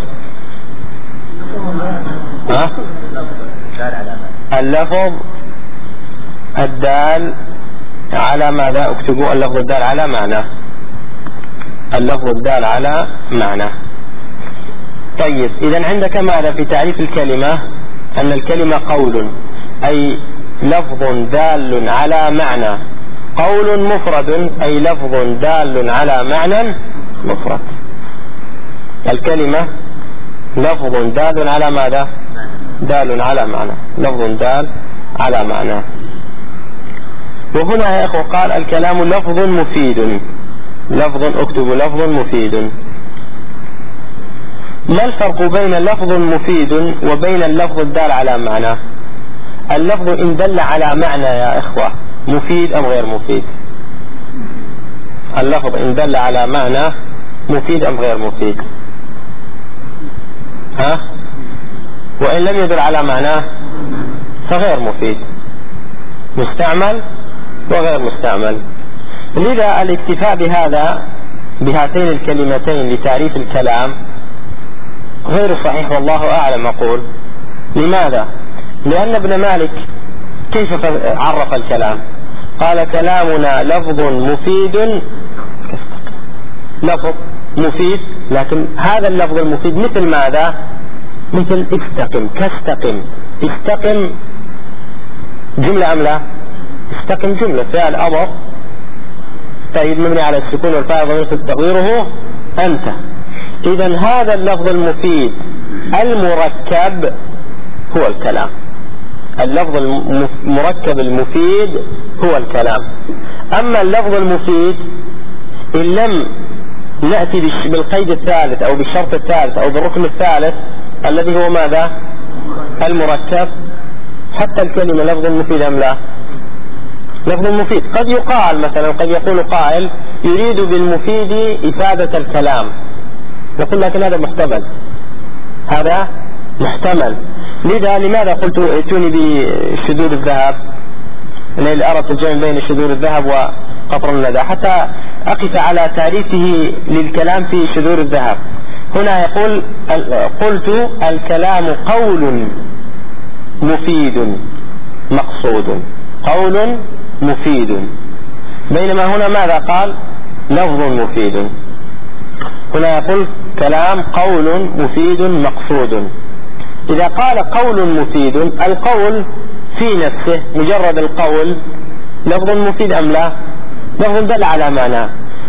اللفظ الدال على ماذا؟ اكتبوا اللفظ الدال على معنى. اللفظ الدال على معنى. طيب إذن عندك ماذا في تعريف الكلمة؟ أن الكلمة قول أي لفظ دال على معنى. قول مفرد أي لفظ دال على معنى مفرد. الكلمة لفظ دال على ماذا؟ دال على معنى. لفظ دال على معنى. وهنا يا أخو قال الكلام لفظ مفيد. لفظ اكتبوا لفظ مفيد. ما الفرق بين لفظ مفيد وبين اللفظ الدال على معنى؟ اللفظ إن دل على معنى يا إخوة مفيد أم غير مفيد؟ اللفظ إن دل على معنى مفيد أم غير مفيد؟ وإن لم يدل على معناه فغير مفيد. مستعمل وغير مستعمل. لذا الاكتفاء بهاتين الكلمتين لتعريف الكلام غير صحيح والله أعلم. أقول لماذا؟ لأن ابن مالك كيف عرف الكلام؟ قال كلامنا لفظ مفيد. لفظ مفيد لكن هذا اللفظ المفيد مثل ماذا؟ مثل استقم كاستقم. استقم جملة أم لا؟ استقم جملة فعل أمر طيب مبني على السكون والفاء ضمير تقديره أنت. إذن هذا اللفظ المفيد المركب هو الكلام. اللفظ المركب المفيد هو الكلام. أما اللفظ المفيد إن لم نأتي بالقيد الثالث أو بالشرط الثالث أو بالركن الثالث الذي هو ماذا؟ المركب حتى الكلمة لفظ مفيد أم لا؟ لفظ مفيد. قد يقال مثلا قد يقول قائل يريد بالمفيد إفادة الكلام. نقول لكن هذا محتمل. هذا محتمل. لذا لماذا قلت ائتوني بشذور الذهب؟ أنا أردت الجمع بين شذور الذهب وقطر الندى حتى أقف على تعريفه للكلام في شذور الذهب. هنا يقول قلت الكلام قول مفيد مقصود. قول مفيد. بينما هنا ماذا قال؟ لفظ مفيد. هنا يقول كلام قول مفيد مقصود. إذا قال قول مفيد القول في نفسه مجرد القول لفظ مفيد أم لا؟ لفظ دل على معنى.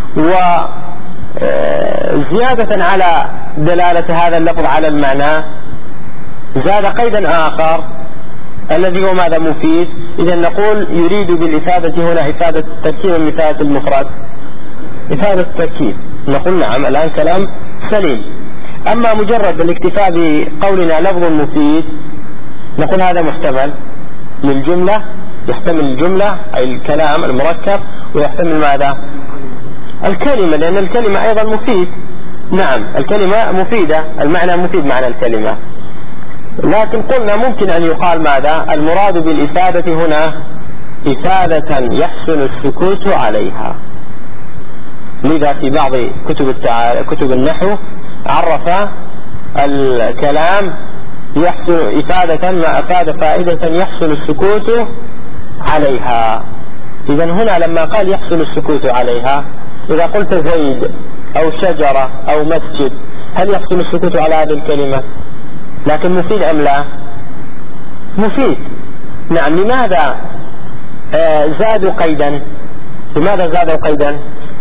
وزيادة على دلالة هذا اللفظ على المعنى زاد قيدا آخر الذي هو ماذا؟ مفيد. إذا نقول يريد بالإفادة هنا إفادة التركيب من إفادة المفرد؟ إفادة التركيب. نقول نعم الآن كلام سليم. أما مجرد الاكتفاء بقولنا لفظ مفيد نقول هذا محتمل للجملة. يحتمل الجملة أي الكلام المركب ويحتمل ماذا؟ الكلمة لأن الكلمة أيضا مفيد. نعم الكلمة مفيدة المعنى مفيد معنى الكلمة. لكن قلنا ممكن أن يقال ماذا؟ المراد بالإفادة هنا إفادة يحسن السكوت عليها. لذا في بعض كتب النحو عرف الكلام يحسن إفادة ما أفاد فائدة يحسن السكوت عليها. إذن هنا لما قال يحسن السكوت عليها إذا قلت زيد أو شجرة أو مسجد هل يحسن السكوت على هذه الكلمة؟ لكن مفيد أم لا؟ مفيد. نعم. لماذا؟ زادوا قيدا. لماذا زادوا قيدا؟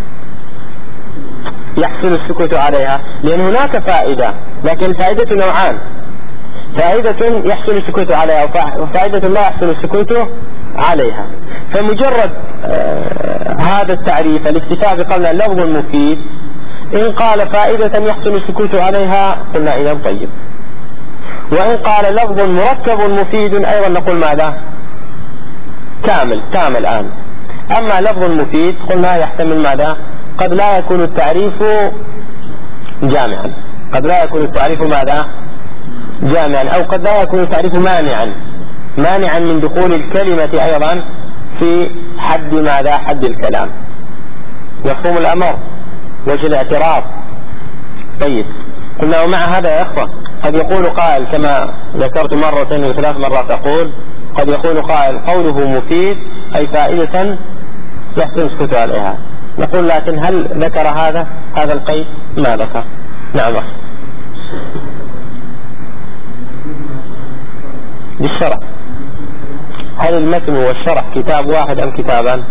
يحسن السكوت عليها، لأن هناك فائدة، لكن الفائدة نوعان: فائدة يحسن السكوت عليها وفائدة لا يحسن السكوت عليها. فمجرد هذا التعريف الاكتفاء بقول اللفظ المفيد، إن قال فائدة يحسن السكوت عليها قلنا إذا طيب، وإن قال لفظ مركب مفيد أيضا نقول ماذا؟ كامل الآن. أما لفظ مفيد قلنا يحتمل ماذا؟ قد لا يكون التعريف جامعا، قد لا يكون التعريف ماذا؟ جامعا، أو قد لا يكون التعريف مانعا من دخول الكلمة أيضا في حد ماذا؟ حد الكلام. مفهوم الأمر؟ وجه الاعتراض. طيب، قلنا ومع هذا يا أخوة قد يقول قائل كما ذكرت مرة وثلاث مرات، أقول قد يقول قائل قوله مفيد أي فائدة يحسن السكوت عليها. نقول لكن هل ذكر هذا القيد؟ ما ذكر. نعم. بالشرح، هل المتن والشرح كتاب واحد أم كتابان؟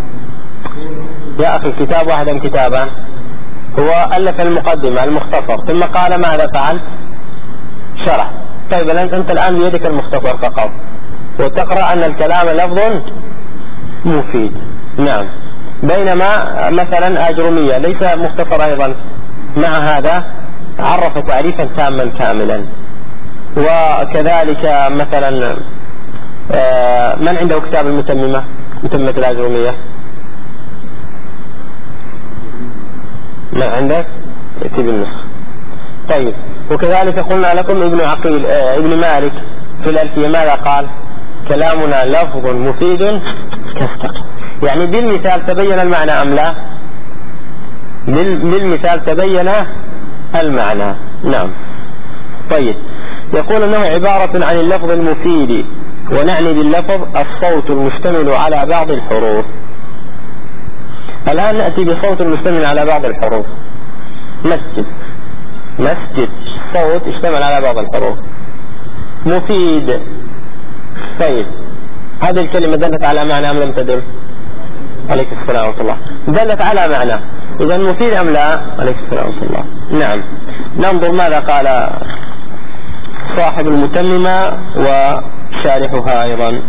يا أخي كتاب واحد أم كتابان؟ هو ألف المقدمة المختصر ثم قال ماذا فعل؟ شرح. طيب أنت الآن بيدك المختصر فقط وتقرأ أن الكلام لفظ مفيد. نعم. بينما مثلا أجرمية ليس مختصر أيضا، مع هذا عرف تعريفا تاما كاملا. وكذلك مثلا من عنده كتاب المتممة الأجرمية؟ من عندك؟ يأتي بالنسخ. طيب، وكذلك قلنا لكم ابن عقيل ابن مالك في الألفية ماذا قال؟ كلامنا لفظ مفيد كالسقي. يعني بالمثال تبين المعنى أم لا؟ بالمثال تبين المعنى. نعم. طيب، يقول أنه عبارة عن اللفظ المفيد، ونعني باللفظ الصوت المشتمل على بعض الحروف. الآن نأتي بصوت مشتمل على بعض الحروف. مسجد صوت اشتمل على بعض الحروف. مفيد. طيب، هذه الكلمة دلت على معنى أم لم تدل؟ عليك السلام ورحمة الله. دلت على معنى، إذا مفيد أم لا؟ عليك السلام ورحمة الله. نعم. ننظر ماذا قال صاحب المتممة وشارحها أيضا.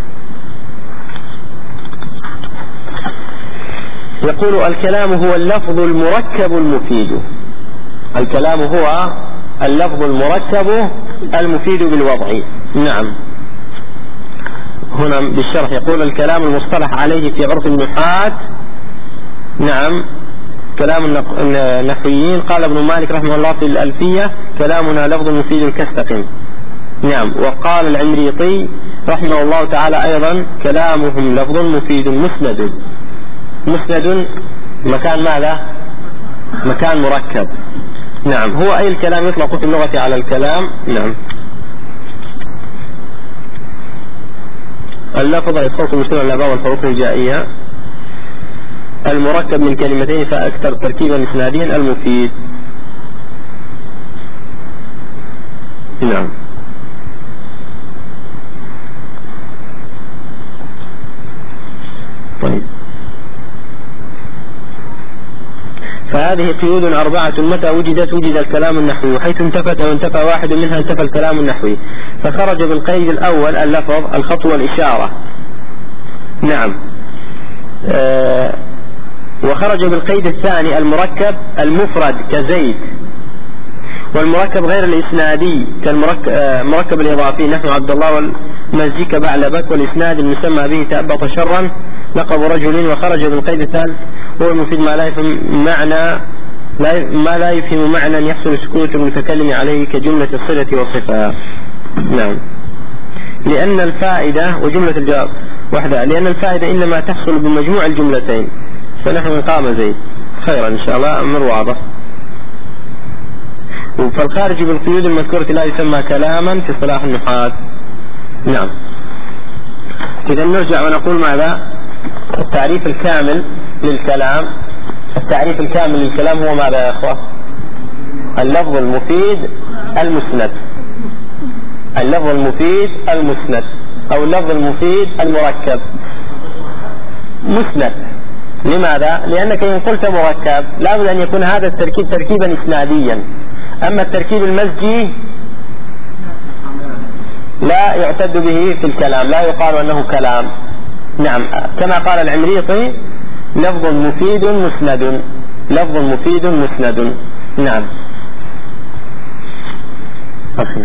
يقول الكلام هو اللفظ المركب المفيد. الكلام هو اللفظ المركب المفيد بالوضع. نعم. هنا بالشرح يقول الكلام المصطلح عليه في عرف النحاة. نعم. كلام النحويين. قال ابن مالك رحمه الله في الألفية كلامنا لفظ مفيد كالسقم. نعم. وقال العمريطي رحمه الله تعالى أيضا كلامهم لفظ مفيد مسند. مكان ماذا؟ مكان مركب. نعم. هو أي الكلام يطلق في اللغة على الكلام. نعم. اللفظ أي الصوت المشتمل على بعض الحروف الهجائية المركب من كلمتين فأكثر تركيبا إسناديا المفيد. نعم. طيب، فهذه قيود أربعة متى وجدت وجد الكلام النحوي، وحيث انتفت أو انتفى واحد منها انتفى الكلام النحوي. فخرج بالقيد الأول اللفظ الخط والإشارة. نعم. وخرج بالقيد الثاني المركب المفرد كزيد، والمركب غير الإسنادي كالمركب الإضافي نحو عبد الله والمزيك بعلبك، والإسناد المسمى به تأبط شرا لقب رجل. وخرج بالقيد الثالث هو المفيد ما لا يفهم معنى يحصل سكوت المتكلم عليه كجملة الصلة وصفها. نعم. لأن الفائدة وجملة الجواب وحدها، لأن الفائدة إنما تحصل بمجموع الجملتين. فنحن قام زيد خيرا إن شاء الله، أمر واضح. فالخارج بالقيود المذكورة لا يسمى كلاما في اصطلاح النحاة. نعم. إذا نرجع ونقول ماذا؟ التعريف الكامل للكلام. التعريف الكامل للكلام هو ماذا يا أخوة؟ اللفظ المفيد المسند. اللفظ المفيد المسند أو اللفظ المفيد المركب. مسند. لماذا؟ لأنك إن قلت مركب لابد أن يكون هذا التركيب تركيبا إسناديا، أما التركيب المزجي لا يعتد به في الكلام، لا يقال أنه كلام. نعم، كما قال العمريطي: لفظ مفيد مسند، لفظ مفيد مسند. نعم. أخي.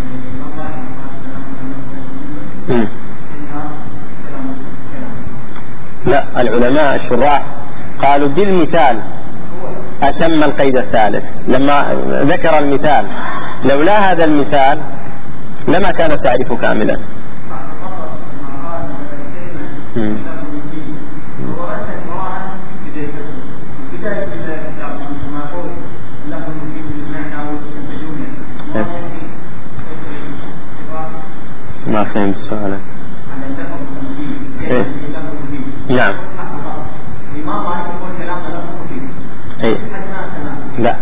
لا، العلماء الشراح قالوا بالمثال أتم القيد الثالث، لما ذكر المثال لولا هذا المثال لما كان التعريف كاملا. ما فهمت سؤالك. نعم. اي لا.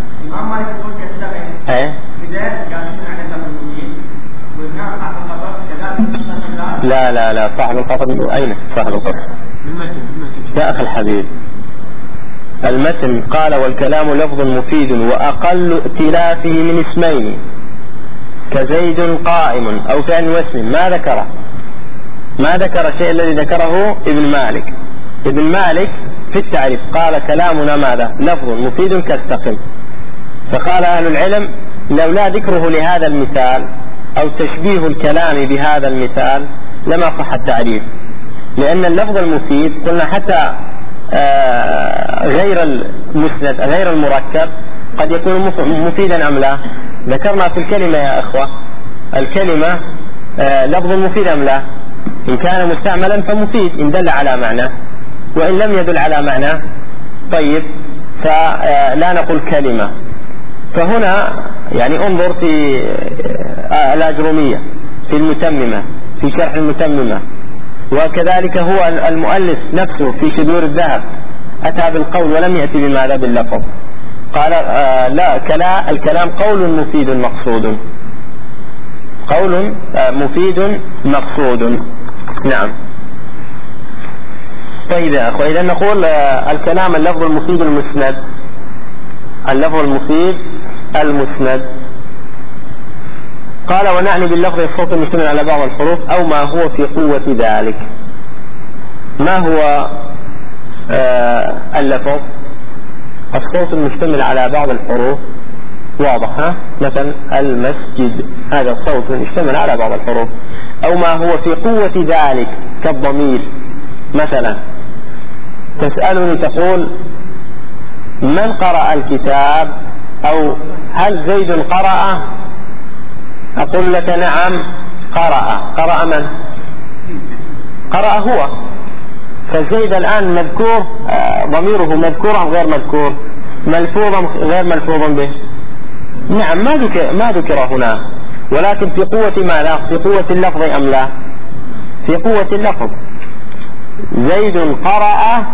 لا صاحب القطر. اين صاحب القطر؟ يا اخي الحبيب، المتن قال: والكلام لفظ مفيد وأقل ائتلافه من اسمين كزيد قائم أو فعل واسم. ما ذكر الشيء الذي ذكره ابن مالك. ابن مالك في التعريف قال: كلامنا ماذا؟ لفظ مفيد كاستقم. فقال أهل العلم: لولا ذكره لهذا المثال أو تشبيه الكلام بهذا المثال لما صح التعريف، لأن اللفظ المفيد قلنا حتى غير المسند غير المركب قد يكون مفيدا أم لا. ذكرنا في الكلمة يا أخوة الكلمة لفظ مفيد أم لا. إن كان مستعملا فمفيد إن دل على معنى، وإن لم يدل على معنى طيب فلا نقول كلمة. فهنا يعني انظر في الأجرومية في المتممة في شرح المتممة، وكذلك هو المؤلف نفسه في شذور الذهب أتى بالقول ولم يأتي بماذا؟ باللفظ. قال لا، الكلام قول مفيد مقصود، قول مفيد مقصود. نعم. طيب يا أخوة، إذا نقول الكلام اللفظ المفيد المسند، اللفظ المفيد المسند. قال: ونعني باللفظ الصوت المشتمل على بعض الحروف أو ما هو في قوة ذلك. ما هو اللفظ؟ الصوت المشتمل على بعض الحروف واضح، ها؟ مثلا المسجد، هذا الصوت يشتمل على بعض الحروف. أو ما هو في قوة ذلك كالضمير. مثلا تسألني تقول: من قرأ الكتاب؟ أو هل زيد قرأ؟ أقول لك: نعم قرأ من؟ قرأ هو. فزيد الآن مذكور ضميره مذكور أم غير مذكور؟ ملفوظا غير ملفوظا به؟ نعم، ما ذكر هنا، ولكن في قوة ماذا؟ في قوة اللفظ أم لا؟ في قوة اللفظ. زيد قرأ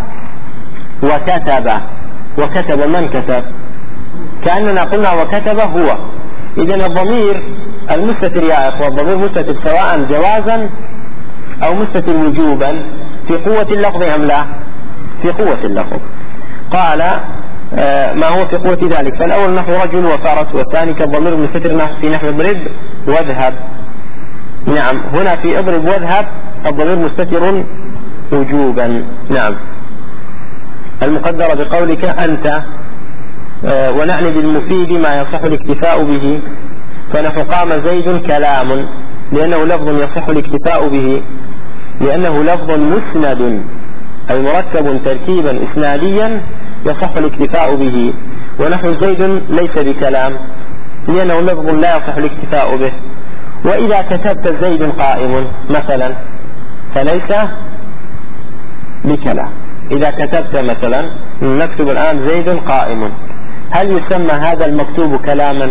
وكتب من كتب؟ كأننا قلنا وكتب هو. إذن الضمير المستتر يا أخوة، الضمير مستتر سواء جوازا أو مستتر وجوبا في قوة اللفظ أم لا؟ في قوة اللفظ. قال: ما هو في قوة ذلك؟ فالأول نحو رجل وفرس، والثاني كالضمير المستتر في نحو اضرب واذهب. نعم، هنا في اضرب واذهب الضمير مستتر وجوبا. نعم. المقدرة بقولك أنت. ونعني بالمفيد ما يصح الاكتفاء به، فنحو قام زيد كلام، لأنه لفظ يصح الاكتفاء به، لأنه لفظ مسند أي مركب تركيبا إسناديا يصح الاكتفاء به. ونحو زيد ليس بكلام، لأنه لفظ لا يصح الاكتفاء به. وإذا كتبت زيد قائم مثلا فليس بكلام. إذا كتبت مثلا، نكتب الآن زيد قائم، هل يسمى هذا المكتوب كلاما؟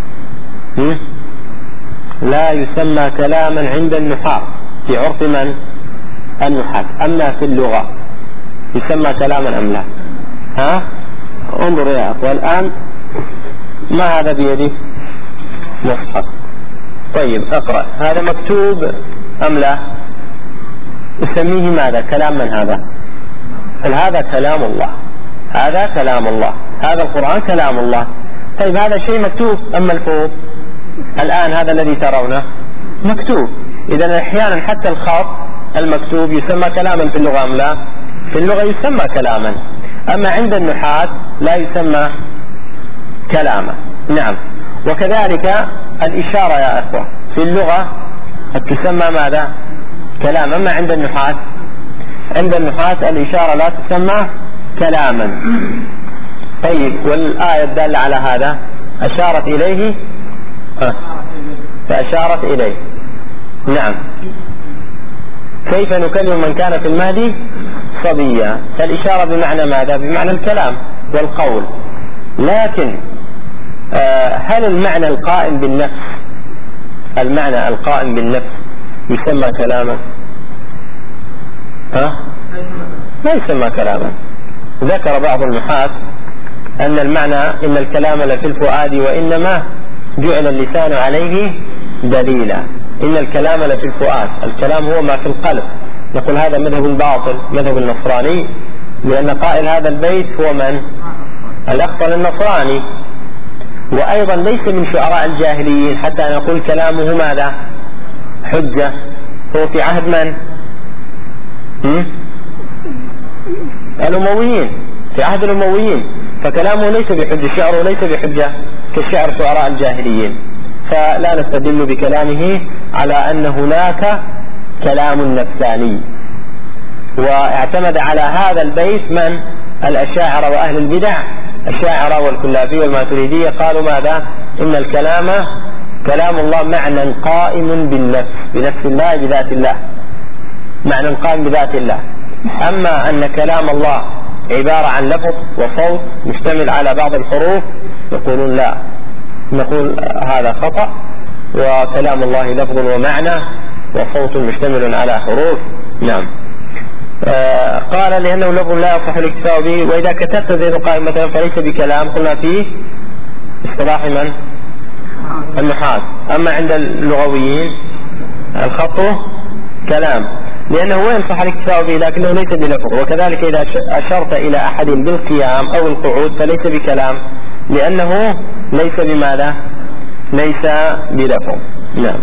لا يسمى كلاما عند النحاة في عرف من؟ النحاة. أما في اللغة يسمى كلاما أم لا؟ ها؟ انظر يا أخوة الآن، ما هذا بيدي؟ مصحف. طيب اقرأ، هذا مكتوب أم لا؟ اسميه ماذا؟ كلام من هذا؟ هذا كلام الله، هذا كلام الله، هذا القرآن كلام الله. طيب هذا شيء مكتوب أم ملفوظ؟ الآن هذا الذي ترونه مكتوب، إذا أحيانا حتى الخط المكتوب يسمى كلاما في اللغة أم لا؟ في اللغة يسمى كلاما، أما عند النحاة لا يسمى كلاما. نعم. وكذلك الإشارة يا أخوة في اللغة تسمى ماذا؟ كلام، أما عند النحاة، عند النحاة الإشارة لا تسمى كلاما. طيب والآية الدالة على هذا أشارت إليه فأشارت إليه. نعم. كيف نكلم من كان في المهدي صبيا؟ فالإشارة بمعنى ماذا؟ بمعنى الكلام والقول. لكن هل المعنى القائم بالنفس، المعنى القائم بالنفس يسمى كلاما؟ لا يسمى كلاما. ذكر بعض النحاة أن المعنى إن الكلام لفي الفؤاد وإنما جعل اللسان عليه دليلا. إن الكلام لفي الفؤاد، الكلام هو ما في القلب. نقول هذا مذهب الباطل، مذهب النصراني، لأن قائل هذا البيت هو من؟ الأخطل النصراني. وأيضا ليس من شعراء الجاهليين حتى نقول كلامه ماذا؟ حجة. هو في عهد من؟ الأمويين، في عهد الأمويين، فكلامه ليس بحجة، شعره ليس بحجة كشعر شعراء الجاهليين. فلا نستدل بكلامه على أن هناك كلام نفساني. واعتمد على هذا البيت من؟ الأشاعرة وأهل البدع، الشاعرة والكلابية والماتريدية، قالوا ماذا؟ إن الكلام كلام الله معنى قائم بالنفس، بنفس الله بذات الله، معنى قائم بذات الله. أما أن كلام الله عبارة عن لفظ وصوت مشتمل على بعض الحروف، يقولون لا، نقول هذا خطأ، وكلام الله لفظ ومعنى وصوت مشتمل على حروف. نعم. قال لأنه لفظ لا يصح الاكتفاء به، وإذا كتبت زيد قائم مثلا فليس بكلام، قلنا فيه اصطلاح من؟ النحاة. أما عند اللغويين الخط كلام، لأنه يصح الاكتفاء به لكنه ليس بلفظ. وكذلك إذا أشرت إلى أحد بالقيام أو القعود فليس بكلام، لأنه ليس بماذا؟ ليس بلفظ. نعم.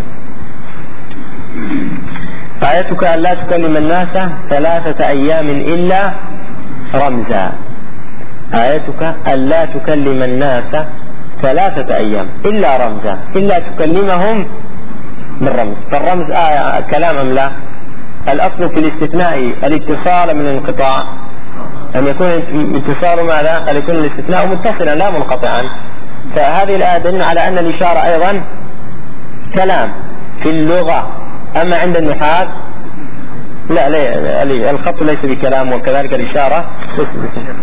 آيتك ألا تكلم الناس 3 أيام إلا رمزا. آيتك ألا تكلم الناس 3 أيام إلا رمزا، إلا تكلمهم بالرمز. فالرمز كلام أم لا؟ الأصل في الاستثناء الاتصال من الانقطاع، أن يكون اتصال ماذا؟ أن يكون الاستثناء متصلا لا منقطعا. فهذه الآية تدل على أن الإشارة أيضا كلام في اللغة. أما عند النحاة لا، الخط ليس بكلام، وكذلك الإشارة ليس بكلام.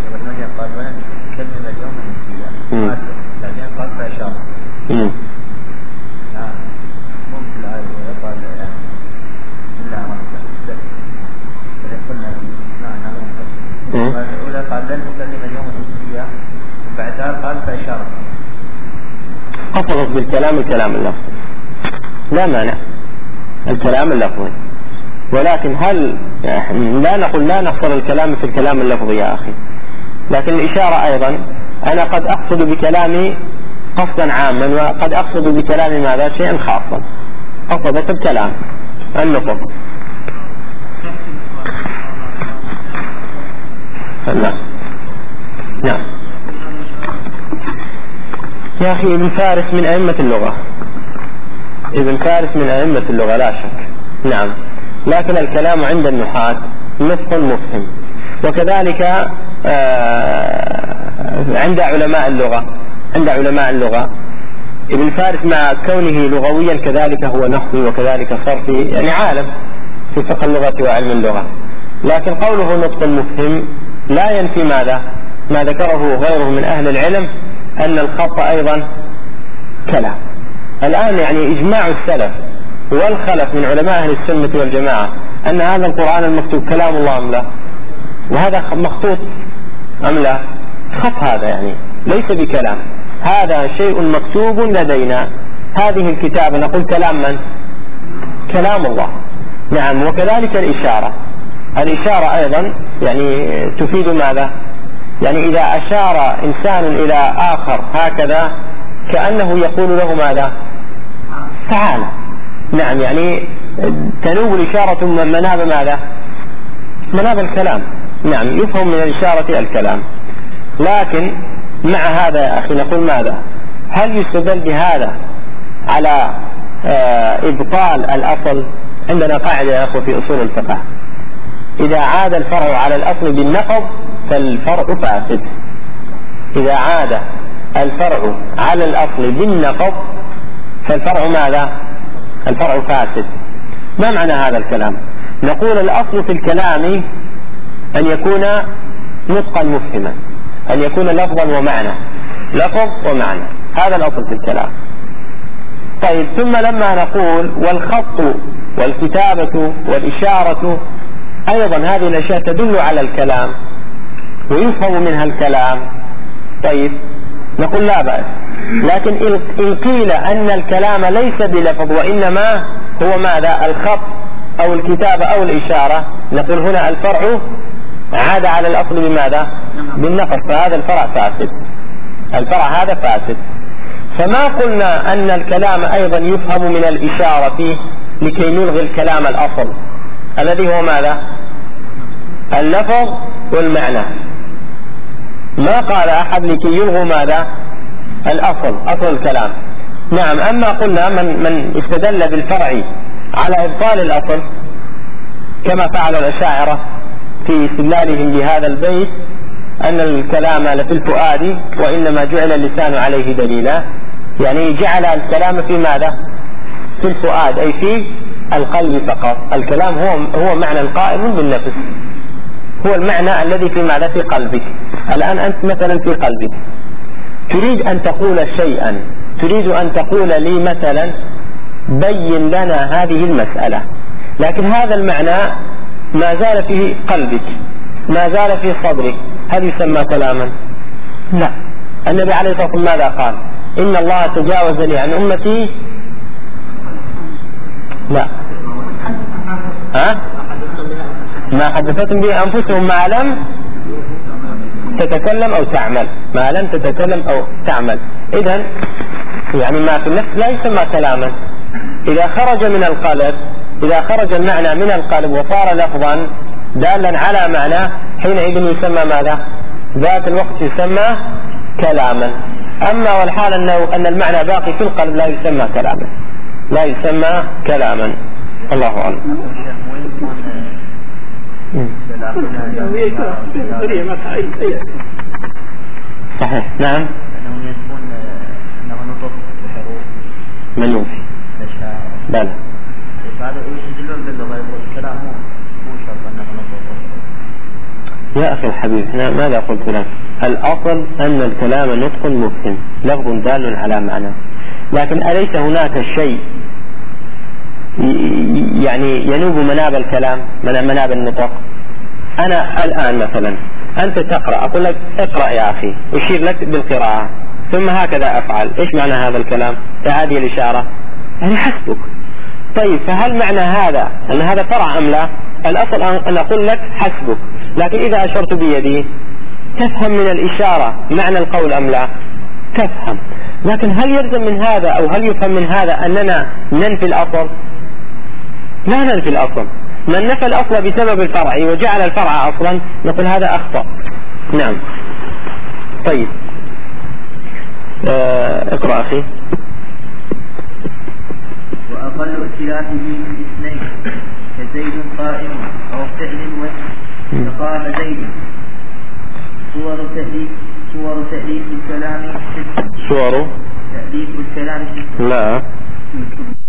الأولى قال لن تكلم اليوم الإنسية، وبعدها قال فأشار. أصل بالكلام الكلام اللفظي لا مانع، الكلام اللفظي. ولكن هل لا نقول لا نحصر الكلام في الكلام اللفظي يا أخي، لكن الإشارة أيضا أنا قد أقصد بكلامي قصدا عاما، وقد أقصد بكلامي ماذا؟ شيئا خاصا. أقصد الكلام النطق. نعم. يا أخي ابن فارس من أئمة اللغة، ابن فارس من أئمة اللغة لا شك. نعم. لكن الكلام عند النحاة نطق مفهم، وكذلك عند علماء اللغة ابن فارس مع كونه لغويا كذلك هو نحوي وكذلك صرفي، يعني عالم في فقه اللغة وعلم اللغة. لكن قوله نطق مفهم لا ينفي ماذا؟ ما ذكره غيره من أهل العلم أن الخط أيضا كلام. الآن يعني إجماع السلف والخلف من علماء أهل السنة والجماعة أن هذا القرآن المكتوب كلام الله أم لا؟ وهذا مخطوط أم لا؟ خط هذا يعني ليس بكلام، هذا شيء مكتوب لدينا. هذه الكتابة نقول كلام من؟ كلام الله. نعم. وكذلك الإشارة، الإشارة أيضا يعني تفيد ماذا؟ يعني إذا أشار إنسان إلى آخر هكذا كأنه يقول له ماذا؟ تعال. نعم، يعني تنوب الإشارة مناب ماذا؟ مناب الكلام. نعم، يفهم من الإشارة الكلام. لكن مع هذا يا أخي نقول ماذا؟ هل يستدل بهذا على إبطال الأصل؟ عندنا قاعدة يا أخوة في أصول الفقه: إذا عاد الفرع على الأصل بالنقض فالفرع فاسد. إذا عاد الفرع على الأصل بالنقض فالفرع ماذا؟ الفرع فاسد. ما معنى هذا الكلام؟ نقول الأصل في الكلام أن يكون نطقا مفهما، أن يكون لفظا ومعنى، لفظ ومعنى، هذا الأصل في الكلام. طيب، ثم لما نقول والخط والكتابة والإشارة أيضا هذه الأشياء تدل على الكلام ويفهم منها الكلام، طيب نقول لا بأس. لكن إن قيل أن الكلام ليس بلفظ وإنما هو ماذا؟ الخط أو الكتابة أو الإشارة، نقول هنا الفرع عاد على الأصل بماذا؟ بالنقص، فهذا الفرع فاسد، الفرع هذا فاسد. فما قلنا أن الكلام أيضا يفهم من الإشارة لكي نلغي الكلام الأصل الذي هو ماذا؟ اللفظ والمعنى. ما قال أحد لكي يلغوا ماذا؟ الأصل، أصل الكلام. نعم، أما قلنا من استدل بالفرع على إبطال الأصل كما فعل الأشاعرة في استدلالهم بهذا البيت أن الكلام لفي الفؤاد وإنما جعل اللسان عليه دليلا، يعني جعل الكلام في ماذا؟ في الفؤاد، أي في القلب فقط. الكلام هو معنى قائم بالنفس، هو المعنى الذي في ماذا؟ في قلبك. الآن أنت مثلا في قلبك تريد أن تقول شيئا، تريد أن تقول لي مثلا بين لنا هذه المسألة، لكن هذا المعنى ما زال في قلبك، ما زال في صدرك، هل يسمى كلاما؟ لا. النبي عليه الصلاة والسلام ماذا قال؟ إن الله تجاوز لي عن أمتي. لا، ما حدثتهم به أنفسهم ما لم تتكلم أو تعمل، ما لم تتكلم أو تعمل. إذن يعني ما في النفس لا يسمى كلاما. إذا خرج من القلب، إذا خرج المعنى من القلب وصار لفظا دالا على معنى، حينئذ يسمى ماذا؟ ذات الوقت يسمى كلاما. أما والحال أن المعنى باقي في القلب لا يسمى كلاما، لا يسمى كلاما. الله أعلم. صحيح. نعم. من يوفي؟ بلى. يا أخي الحبيب، ماذا قلت لك؟ الأصل أن الكلام نطق مفهم، لفظ دال على معنى. لكن أليس هناك شيء يعني ينوب مناب الكلام، مناب النطق؟ أنا الآن مثلا أنت تقرأ، أقول لك اقرأ يا أخي، أشير لك بالقراءة، ثم هكذا أفعل. إيش معنى هذا الكلام؟ هذه الإشارة يعني حسبك. طيب، فهل معنى هذا أن هذا فرع أم لا؟ الأصل أن أقول لك حسبك، لكن إذا أشرت بيدي تفهم من الإشارة معنى القول أم لا؟ تفهم. لكن هل يلزم من هذا أو هل يفهم من هذا أننا ننفي الأصل؟ لا ننفي الأصل. من نفى الأصل بسبب الفرع وجعل الفرع أصلا نقول هذا أخطأ. نعم. طيب، اقرأ أخي. وأقل اختلافه من اثنين كزيد قائم أو فعل وجه فقام زيد. صور تأليف الكلام. صور تأليف الكلام. لا.